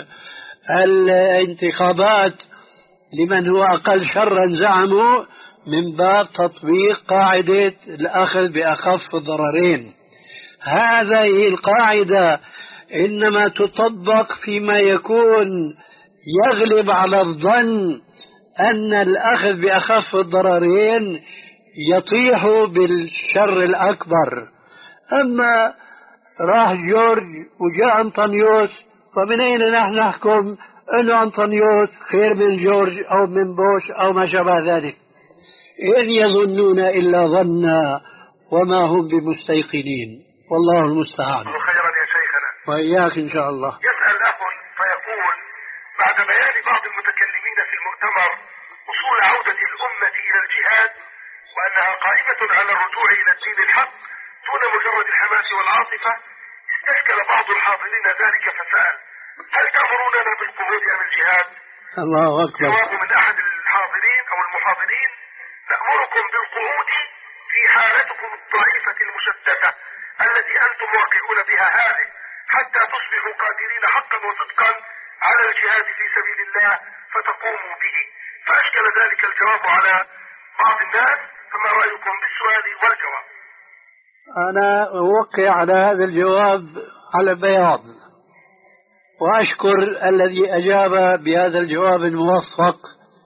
الانتخابات لمن هو أقل شرا زعموا من باب تطبيق قاعدة الأخذ بأخف الضررين. هذه القاعدة إنما تطبق فيما يكون يغلب على الظن أن الأخذ بأخف الضررين يطيح بالشر الأكبر. أما راح جورج وجاء أنطونيوس، فمن أين نحن نحكم أن أنطونيوس خير من جورج أو من بوش أو ما شابه ذلك؟ إن يظنون إلا ظنا وما هم بمستيقنين، والله المستعان.
خيرا يا شيخنا
وإياك إن شاء الله.
يسأل أخ فيقول: بعد بيان بعض المتكلمين في المؤتمر وصول عودة الأمة إلى الجهاد وأنها قائمة على الرجوع إلى الدين الحق دون مجرد الحماس والعاطفة، استشكل بعض الحاضرين ذلك فسأل: هل تأمروننا بالقعود عن الجهاد؟
الله أكبر.
جواب من أحد الحاضرين أو المحاضرين: نأمركم بالقعود في حالتكم الضعيفة المشتتة التي أنتم واقعون بها هذه، حتى تصبحوا قادرين حقا وصدقا على الجهاد في سبيل الله فتقوموا به. فأشكل ذلك الجواب على بعض الناس، فما رأيكم بالسؤال والجواب؟
أنا أوقع على هذا الجواب على بياض، وأشكر الذي أجاب بهذا الجواب الموفق.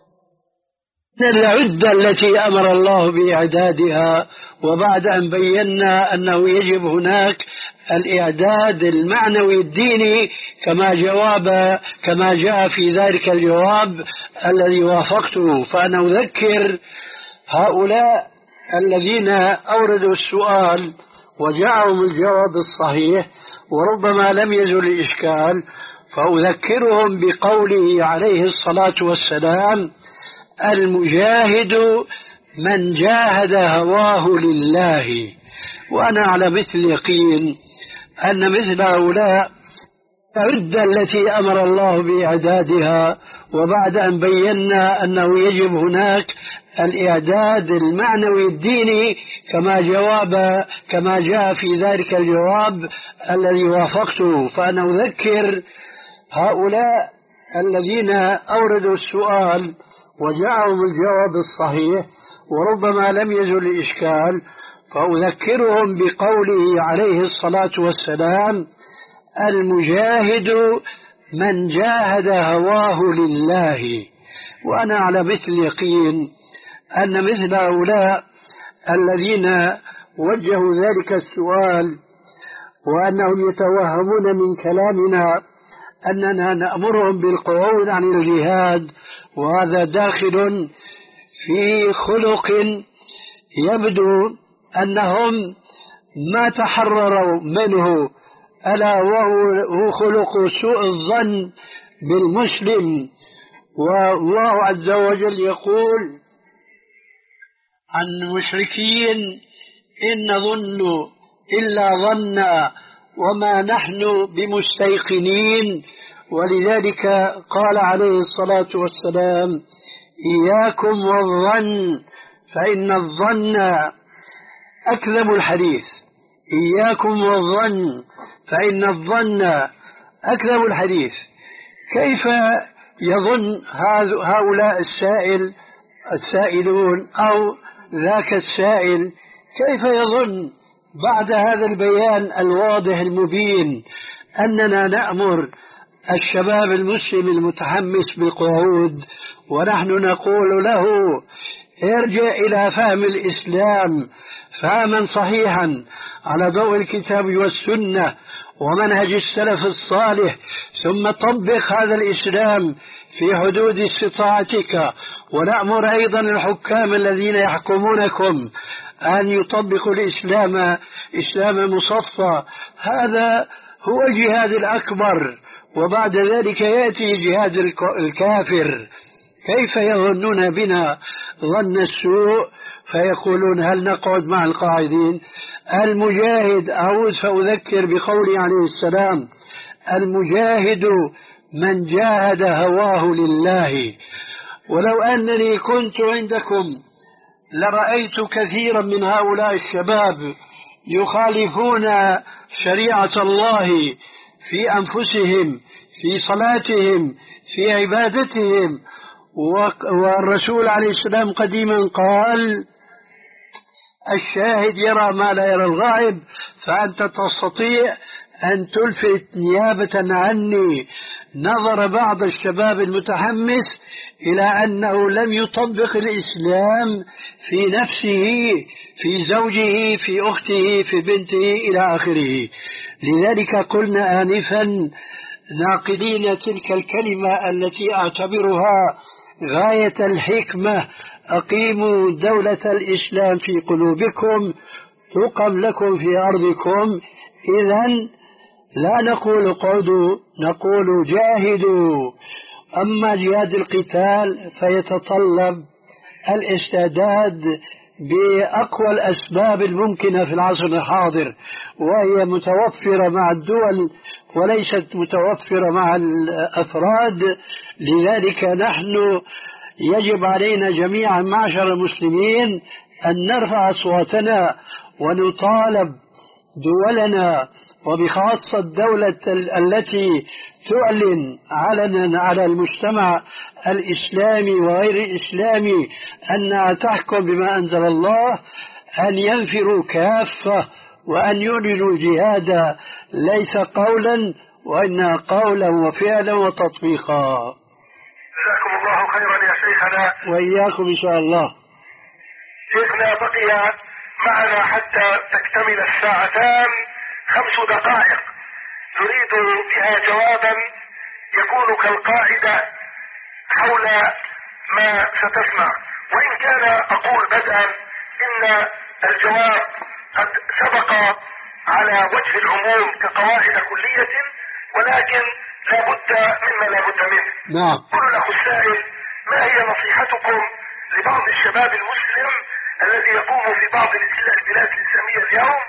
العدة التي أمر الله بإعدادها، وبعد أن بينا أنه يجب هناك الإعداد المعنوي الديني كما جواب كما جاء في ذلك الجواب الذي وافقته، فأنا أذكر هؤلاء الذين أوردوا السؤال وجاءهم الجواب الصحيح وربما لم يزل الإشكال، فأذكرهم بقوله عليه الصلاة والسلام: المجاهد من جاهد هواه لله. وأنا على مثل يقين أن مثل هؤلاء العدة التي أمر الله بإعدادها، وبعد أن بينا أنه يجب هناك الإعداد المعنوي الديني كما جواب كما جاء في ذلك الجواب الذي وافقته، فأنا أذكر هؤلاء الذين أوردوا السؤال وجاءهم الجواب الصحيح وربما لم يزل الإشكال، فأذكرهم بقوله عليه الصلاة والسلام: المجاهد من جاهد هواه لله. وأنا على مثل يقين أن مثل هؤلاء الذين وجهوا ذلك السؤال وأنهم يتوهمون من كلامنا أننا نأمرهم بالقعود عن الجهاد، وهذا داخل في خلق يبدو أنهم ما تحرروا منه، ألا وهو خلق سوء الظن بالمسلم. والله عز وجل يقول عن المشركين إن نظن إلا ظنا وما نحن بمستيقنين. ولذلك قال عليه الصلاة والسلام إياكم والظن فإن الظن أكذب الحديث. إياكم والظن فإن الظن أكذب الحديث. كيف يظن هؤلاء السائل السائلون أو ذاك السائل، كيف يظن بعد هذا البيان الواضح المبين أننا نأمر الشباب المسلم المتحمس بالقعود ونحن نقول له ارجع إلى فهم الإسلام فهما صحيحا على ضوء الكتاب والسنة ومنهج السلف الصالح، ثم طبق هذا الإسلام في حدود استطاعتك. ونأمر أيضا الحكام الذين يحكمونكم أن يطبقوا الإسلام إسلام مصفى. هذا هو الجهاد الأكبر، وبعد ذلك يأتي جهاد الكافر. كيف يظنون بنا ظن السوء فيقولون هل نقعد مع القاعدين؟ المجاهد، أعود فأذكر بقول عليه السلام المجاهد من جاهد هواه لله. ولو أنني كنت عندكم لرأيت كثيرا من هؤلاء الشباب يخالفون شريعة الله في أنفسهم، في صلاتهم، في عبادتهم. والرسول عليه السلام قديما قال الشاهد يرى ما لا يرى الغائب، فأنت تستطيع أن تلفت نيابة عني نظر بعض الشباب المتحمس إلى أنه لم يطبق الإسلام في نفسه، في زوجه، في أخته، في بنته إلى آخره. لذلك قلنا آنفا ناقلين تلك الكلمة التي أعتبرها غاية الحكمة أقيموا دولة الإسلام في قلوبكم تقم لكم في أرضكم. إذن لا نقول قعدوا، نقول جاهدوا. أما جهاد القتال فيتطلب الاستعداد بأقوى الأسباب الممكنة في العصر الحاضر، وهي متوفرة مع الدول وليست متوفرة مع الأفراد. لذلك نحن يجب علينا جميعا معشر المسلمين أن نرفع أصواتنا ونطالب دولنا وبخاصة الدولة التي تعلن علنا على المجتمع الإسلامي وغير الإسلامي أنها تحكم بما أنزل الله أن ينفروا كافة وأن يعلنوا الجهاد ليس قولا وإنما قولا وفعلا وتطبيقا.
جزاكم الله خيرا يا شيخنا.
وإياكم إن شاء الله.
شيخنا بقي معنا حتى تكتمل الساعتان خمس دقائق نريد بها جوابا يكون كالقاعدة حول ما ستسمع، وإن كان أقول بدءا إن الجواب قد سبق على وجه العموم كقواعد كلية، ولكن لا بد مما لا بد منه.
نعم.
قل الأخ السائل ما هي نصيحتكم لبعض الشباب المسلم الذي يقوم في بعض البلاد الإسلامية اليوم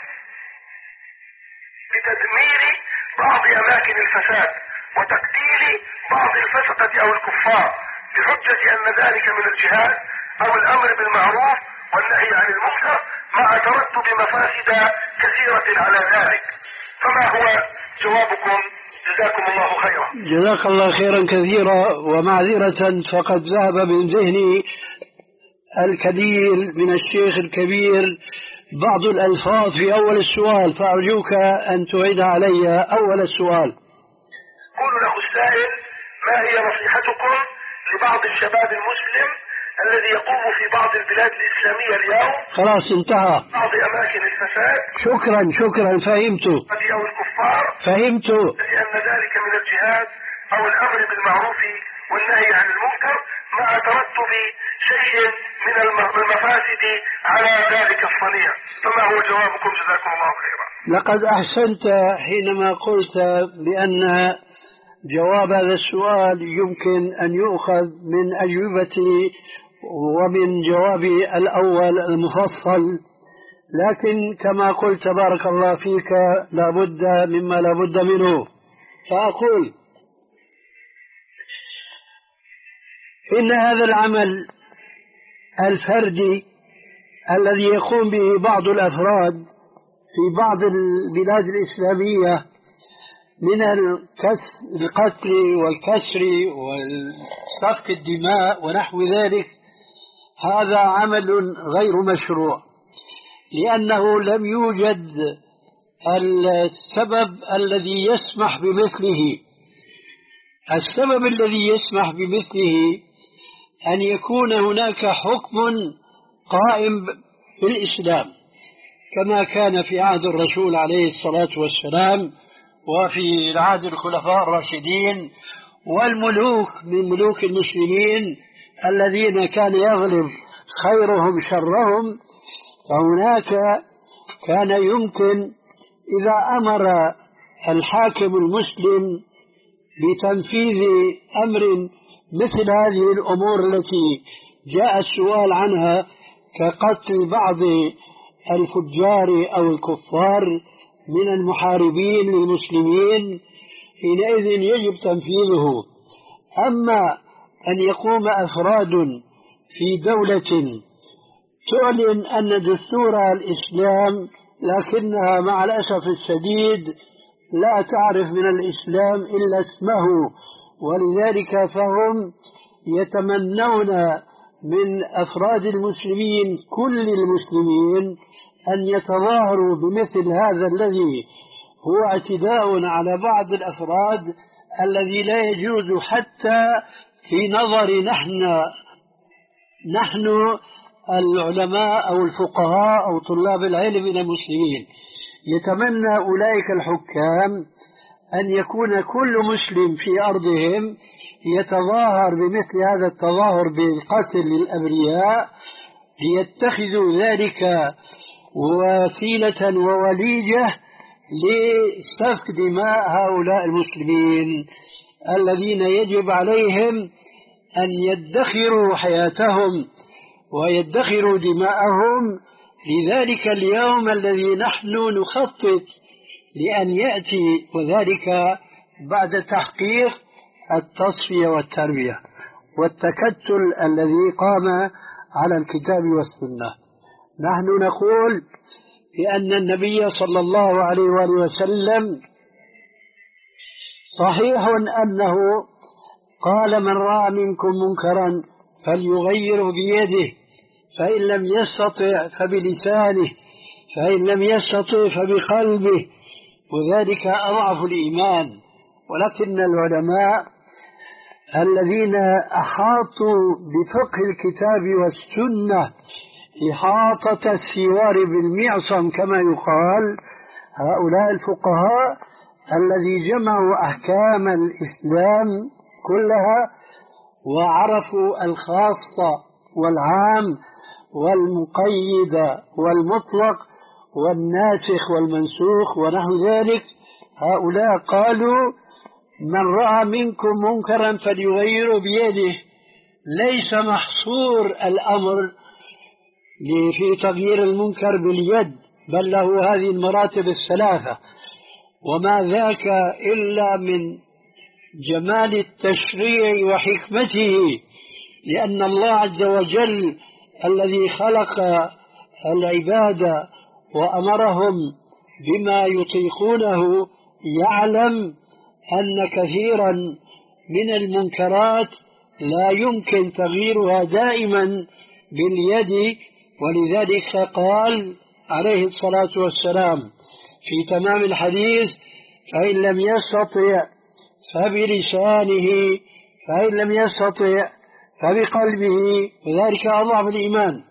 بتدمير بعض أماكن الفساد وتقتيل بعض الفسقة أو الكفار بحجة أن ذلك من الجهاد أو الأمر بالمعروف والنهي عن المنكر مع ترتب مفاسد كثيرة على ذلك؟ فما هو جوابكم؟ جزاكم الله خيرا.
جزاك الله خيرا كثيرا. ومعذرة فقد ذهب من ذهني الكثير من الشيخ الكبير بعض الألفاظ في أول السؤال، فأرجوك أن تعيد علي أول السؤال.
قولوا له السائل ما هي نصيحتكم لبعض الشباب المسلم الذي يقوم في بعض البلاد الإسلامية اليوم؟
خلاص انتهى.
بعض أماكن الفساد.
شكرا شكرا فهمت.
أو الكفار.
فهمت.
لأن ذلك من الجهاد أو الأمر بالمعروف والنهي عن المنكر مع ترتب شيء من المفاسد على ذلك الصنيع. فما هو جوابكم جزاكم الله خيرا؟
لقد أحسنت حينما قلت بأن جواب هذا السؤال يمكن أن يؤخذ من أجوبتي ومن جوابي الأول المفصل، لكن كما قلت بارك الله فيك لابد مما لابد منه. فأقول إن هذا العمل الفردي الذي يقوم به بعض الأفراد في بعض البلاد الإسلامية من القتل والكسر وسفك الدماء ونحو ذلك، هذا عمل غير مشروع، لأنه لم يوجد السبب الذي يسمح بمثله. السبب الذي يسمح بمثله أن يكون هناك حكم قائم بالإسلام كما كان في عهد الرسول عليه الصلاة والسلام وفي عهد الخلفاء الراشدين والملوك من ملوك المسلمين الذين كان يغلب خيرهم شرهم. فهناك كان يمكن إذا أمر الحاكم المسلم بتنفيذ أمر مثل هذه الأمور التي جاء السؤال عنها كقتل بعض الفجار أو الكفار من المحاربين للمسلمين، حينئذ يجب تنفيذه. أما أن يقوم أفراد في دولة تعلن أن دستور الإسلام لكنها مع الأسف الشديد لا تعرف من الإسلام إلا اسمه، ولذلك فهم يتمنون من أفراد المسلمين كل المسلمين أن يتظاهروا بمثل هذا الذي هو اعتداء على بعض الأفراد الذي لا يجوز حتى في نظر نحن نحن العلماء أو الفقهاء أو طلاب العلم من المسلمين. يتمنى أولئك الحكام أن يكون كل مسلم في أرضهم يتظاهر بمثل هذا التظاهر بالقتل للأبرياء، ليتخذوا ذلك وسيلة ووليجة لسفك دماء هؤلاء المسلمين الذين يجب عليهم أن يدخروا حياتهم ويدخروا دماءهم لذلك اليوم الذي نحن نخطط لأن يأتي، وذلك بعد تحقيق التصفية والتربية والتكتل الذي قام على الكتاب والسنة. نحن نقول بأن النبي صلى الله عليه وآله وسلم صحيح أنه قال من رأى منكم منكرا فليغيره بيده، فإن لم يستطع فبلسانه، فإن لم يستطع فبقلبه، وذلك أضعف الإيمان. ولكن العلماء الذين أحاطوا بفقه الكتاب والسنة إحاطة السوار بالمعصم كما يقال، هؤلاء الفقهاء الذي جمعوا أحكام الإسلام كلها وعرفوا الخاص والعام والمقيد والمطلق والناسخ والمنسوخ ونحو ذلك، هؤلاء قالوا من رأى منكم منكرا فليغيره بيده. ليس محصور الأمر في تغيير المنكر باليد، بل له هذه المراتب الثلاثة، وما ذاك إلا من جمال التشريع وحكمته، لأن الله عز وجل الذي خلق العباد وأمرهم بما يطيقونه يعلم أن كثيرا من المنكرات لا يمكن تغييرها دائما باليد، ولذلك قال عليه الصلاة والسلام في تمام الحديث فإن لم يستطع فبلسانه، فإن لم يستطع فبقلبه، وذلك أضعف الإيمان.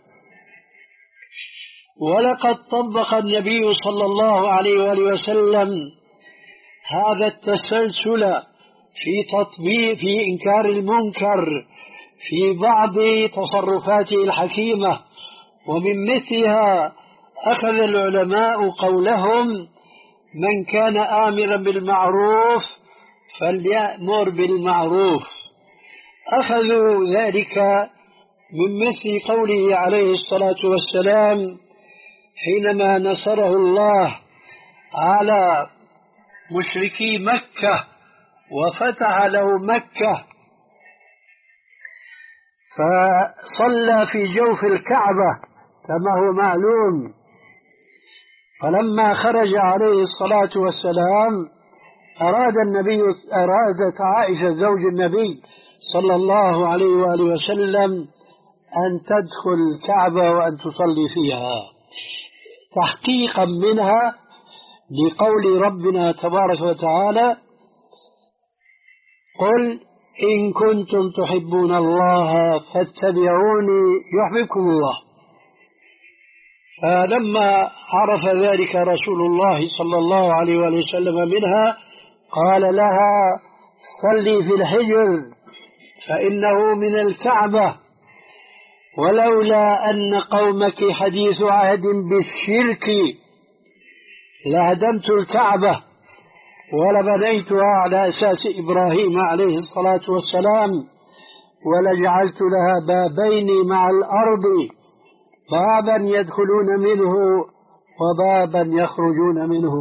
ولقد طبق النبي صلى الله عليه وآله وسلم هذا التسلسل في تطبيق في إنكار المنكر في بعض تصرفاته الحكيمة، ومن مثلها أخذ العلماء قولهم: من كان آمرا بالمعروف فليأمر بالمعروف. أخذوا ذلك من مثل قوله عليه الصلاة والسلام حينما نصره الله على مشركي مكة وفتح له مكة، فصلى في جوف الكعبة كما هو معلوم. فلما خرج عليه الصلاة والسلام أراد النبي أرادت عائشة زوج النبي صلى الله عليه وآله وسلم أن تدخل الكعبة وأن تصلي فيها تحقيقا منها لقول ربنا تبارك وتعالى: قل إن كنتم تحبون الله فاتبعوني يحببكم الله. فلما عرف ذلك رسول الله صلى الله عليه وسلم منها قال لها: صلي في الحجر فإنه من الكعبة، ولولا أن قومك حديث عهد بالشرك لهدمت الكعبة ولبنيتها على أساس إبراهيم عليه الصلاة والسلام، ولجعلت لها بابين مع الأرض، بابا يدخلون منه وبابا يخرجون منه.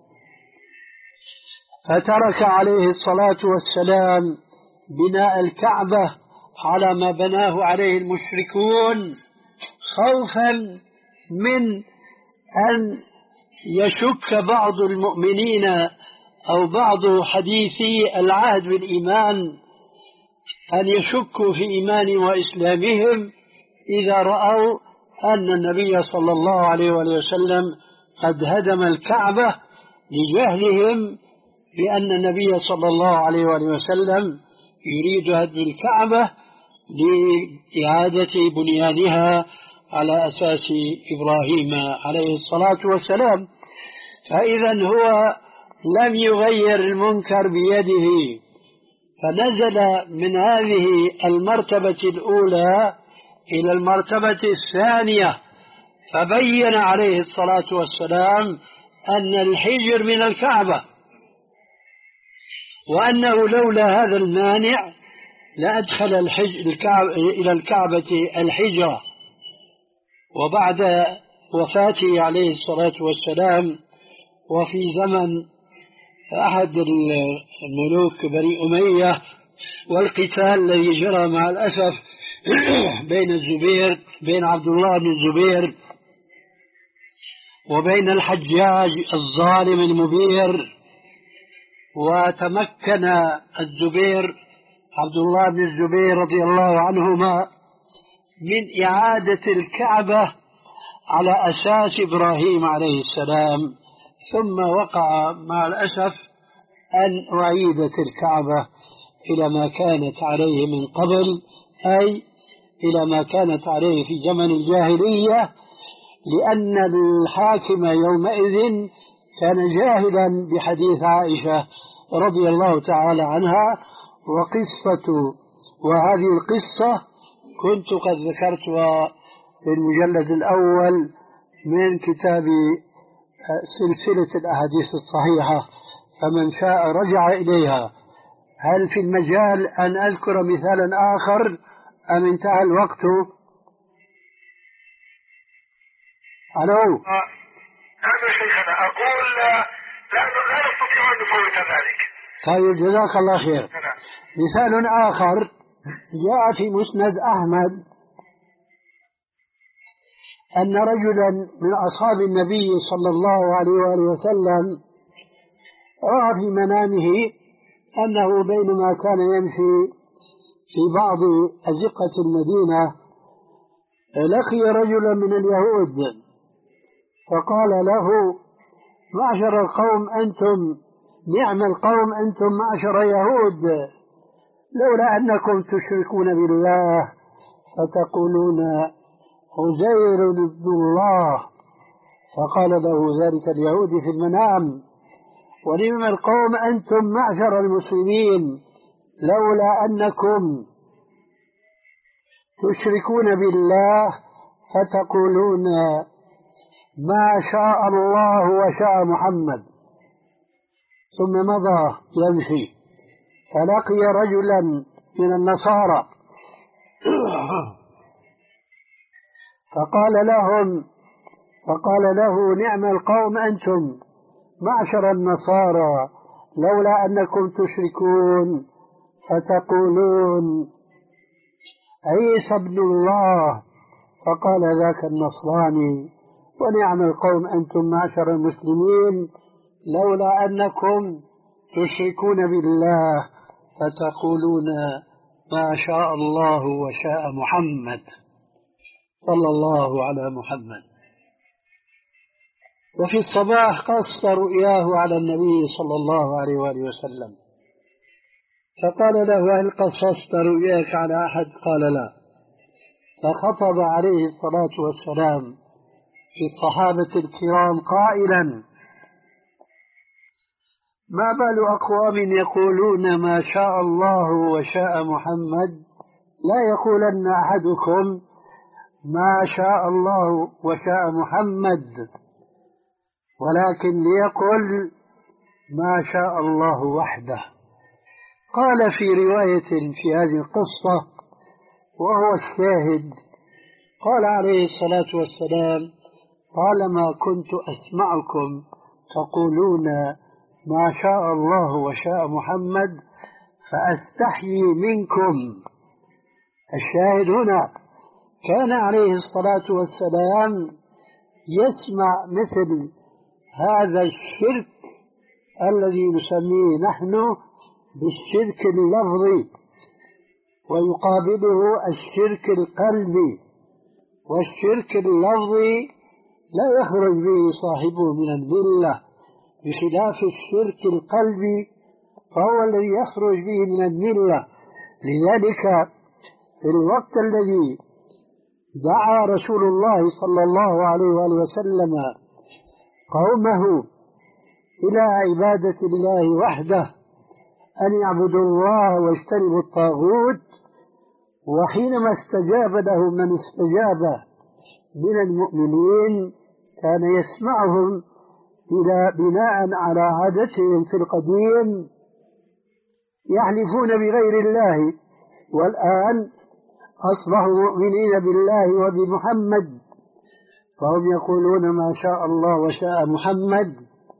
فترك عليه الصلاة والسلام بناء الكعبة على ما بناه عليه المشركون، خوفا من أن يشك بعض المؤمنين أو بعض حديثي العهد بالإيمان أن يشكوا في إيمان وإسلامهم إذا رأوا أن النبي صلى الله عليه وسلم قد هدم الكعبة، لجهلهم بأن النبي صلى الله عليه وسلم يريد هدم الكعبة لإعادة بنيانها على أساس إبراهيم عليه الصلاة والسلام. فإذا هو لم يغير المنكر بيده، فنزل من هذه المرتبة الأولى إلى المرتبة الثانية، فبين عليه الصلاة والسلام أن الحجر من الكعبة، وأنه لولا هذا المانع لأدخل الحج الكعب إلى الكعبة الحجرة. وبعد وفاته عليه الصلاة والسلام وفي زمن أحد الملوك بني أمية والقتال الذي جرى مع الأسف بين الزبير بين عبد الله بن الزبير وبين الحجاج الظالم المبير، وتمكن الزبير عبد الله بن الزبير رضي الله عنهما من إعادة الكعبة على أساس إبراهيم عليه السلام، ثم وقع مع الأسف أن أعيدت الكعبة إلى ما كانت عليه من قبل، أي إلى ما كانت عليه في زمن الجاهلية، لأن الحاكم يومئذ كان جاهلا بحديث عائشة رضي الله تعالى عنها. وقصة وهذه القصة كنت قد ذكرتها في المجلد الأول من كتاب سلسلة الأحاديث الصحيحة، فمن شاء رجع إليها. هل في المجال أن أذكر مثالا آخر أم انتهى الوقت؟ ألو
هذا شيخنا أقول لا, لا نستطيع أن نفوت ذلك.
طيب جزاك الله خير. مثال آخر جاء في مسند أحمد أن رجلا من أصحاب النبي صلى الله عليه وآله وسلم رأى في منامه أنه بينما كان يمشي في بعض أزقة المدينة لقي رجلا من اليهود، فقال له: معشر القوم أنتم، نعم القوم أنتم معشر يهود، لولا أنكم تشركون بالله فتقولون عزير ابن الله. فقال له ذلك اليهودي في المنام: ونعم القوم أنتم معشر المسلمين، لولا أنكم تشركون بالله فتقولون ما شاء الله وشاء محمد. ثم مضى يمشي فلقي رجلا من النصارى فقال لهم فقال له نعم القوم أنتم معشر النصارى لولا أنكم تشركون فتقولون عيسى ابن الله. فقال ذاك النصراني ونعم القوم أنتم معشر المسلمين لولا أنكم تشركون بالله فتقولون ما شاء الله وشاء محمد صلى الله على محمد. وفي الصباح قص رؤياه على النبي صلى الله عليه وآله وسلم فقال له هل قصصت رؤياك على أحد؟ قال لا. فخطب عليه الصلاة والسلام في الصحابة الكرام قائلا ما بال أقوام يقولون ما شاء الله وشاء محمد لا يقولن أحدكم ما شاء الله وشاء محمد ولكن ليقل ما شاء الله وحده. قال في رواية في هذه القصة وهو الشاهد قال عليه الصلاة والسلام طالما كنت أسمعكم تقولون ما شاء الله وشاء محمد فأستحيي منكم. الشاهد هنا كان عليه الصلاة والسلام يسمع مثل هذا الشرك الذي نسميه نحن بالشرك اللفظي ويقابله الشرك القلبي. والشرك اللفظي لا يخرج به صاحبه من الملة بخلاف الشرك القلبي فهو الذي يخرج به من الملة. لذلك في الوقت الذي دعا رسول الله صلى الله عليه وآله وسلم قومه إلى عبادة الله وحده أن يعبدوا الله واجتنبوا الطاغوت وحينما استجاب له من استجاب من المؤمنين كان يسمعهم إلى بناء على عادتهم في القديم يحلفون بغير الله والآن أصبحوا مؤمنين بالله وبمحمد فهم يقولون ما شاء الله وشاء محمد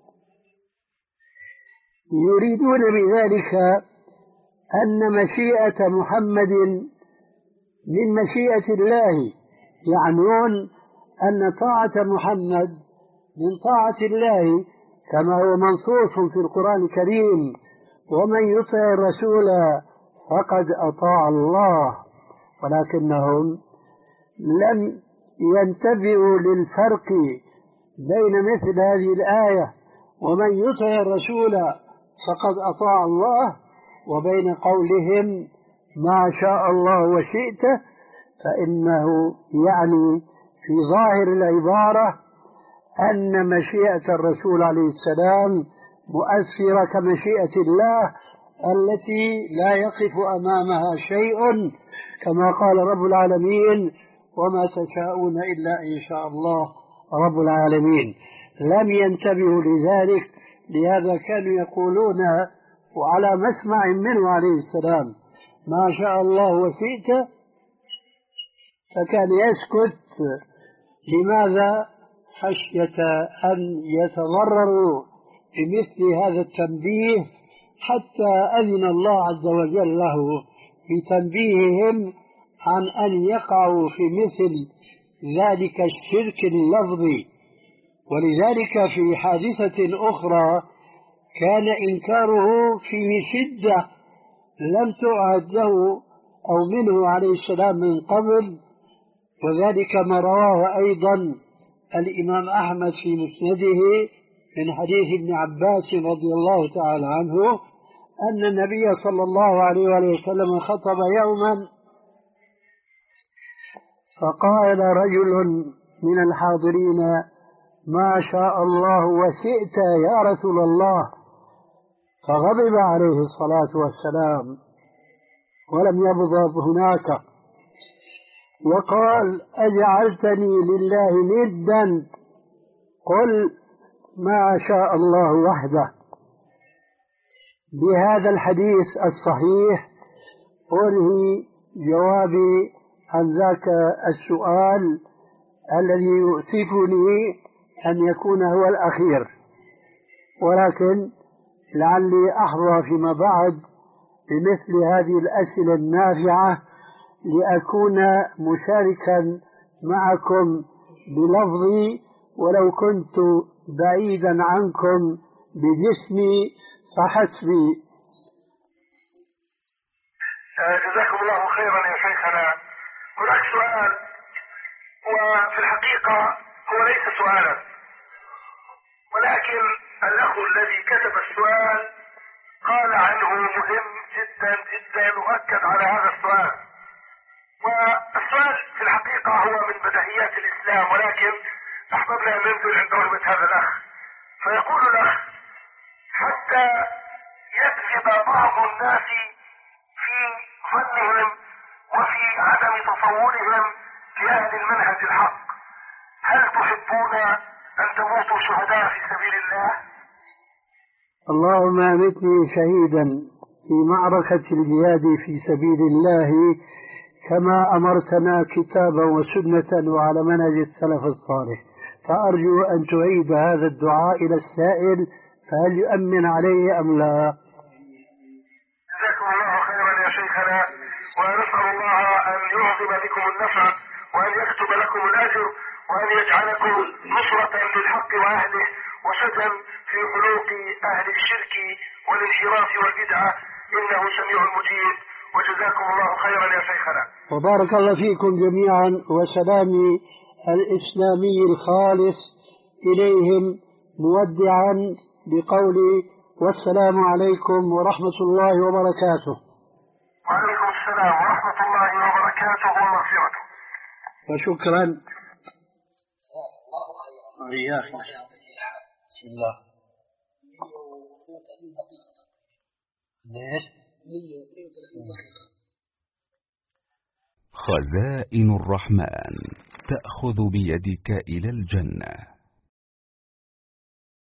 يريدون بذلك أن مشيئة محمد من مشيئة الله يعنون أن طاعة محمد من طاعة الله كما هو منصوص في القرآن الكريم ومن يطع الرسول فقد أطاع الله. ولكنهم لم ينتبهوا للفرق بين مثل هذه الآية ومن يطع الرسول فقد أطاع الله وبين قولهم ما شاء الله وشئت فإنه يعني في ظاهر العبارة أن مشيئة الرسول عليه السلام مؤثرة كمشيئة الله التي لا يقف أمامها شيء كما قال رب العالمين وما تشاءون إلا إن شاء الله رب العالمين. لم ينتبهوا لذلك لهذا كانوا يقولون وعلى مسمع منه عليه السلام ما شاء الله وشئت فكان يسكت. لماذا؟ خشية أن يتضرروا بمثل هذا التنبيه حتى أذن الله عز وجل له بتنبيههم عن أن يقعوا في مثل ذلك الشرك اللفظي. ولذلك في حادثة أخرى كان إنكاره فيه شدة لم تعهد له أو منه عليه السلام من قبل وذلك ما رواه أيضا الإمام أحمد في مسنده من حديث ابن عباس رضي الله تعالى عنه أن النبي صلى الله عليه وسلم خطب يوما فقال رجل من الحاضرين ما شاء الله وشئت يا رسول الله فغضب عليه الصلاة والسلام ولم يغضب هناك، وقال أجعلتني لله ندا قل ما شاء الله وحده. بهذا الحديث الصحيح أنهي جوابي عن ذاك السؤال الذي يؤسفني أن يكون هو الأخير، ولكن لعلي أحظى فيما بعد بمثل هذه الأسئلة النافعة لأكون مشاركا معكم بلفظي ولو كنت بعيدا عنكم بجسمي فحسبي.
جزاكم الله خيرا يا شيخنا. هناك سؤال، وفي الحقيقة هو ليس سؤالا، ولكن الأخ الذي كتب السؤال قال عنه مهم جدا جدا، وأكد على هذا السؤال. والسؤال في الحقيقة هو من بديهيات الإسلام، ولكن أحببنا أن ننزل عند رغبة هذا الأخ. فيقول الأخ: حتى يكذب بعض الناس في ظنهم وفي عدم تصورهم لأهل المنهج الحق، هل تحبون أن تموتوا شهداء في سبيل الله؟
اللهم أمتني شهيدا في معركة الجهاد في سبيل الله كما أمرتنا كتابا وسنة وعلى منهج السلف الصالح. فأرجو أن تعيد هذا الدعاء إلى السائل، فهل يؤمن عليه أم لا؟
جزاكم الله خيرا يا شيخنا، ونسأل الله أن يعظم بكم النفع وأن يكتب لكم الأجر وأن يجعلكم نصرة للحق وأهله وسدا في حلوق أهل الشرك والانحراف والبدعة، إنه سميع مجيب. وجزاكم الله خيرا يا شيخنا.
وبارك الله فيكم جميعا، وسلامي الإسلامي الخالص إليهم مودعا بقولي والسلام عليكم ورحمة الله وبركاته.
وعليكم السلام ورحمة الله وبركاته ومغفرته.
وشكرا. بسم الله. ليش؟
خزائن الرحمن تأخذ بيدك إلى الجنة.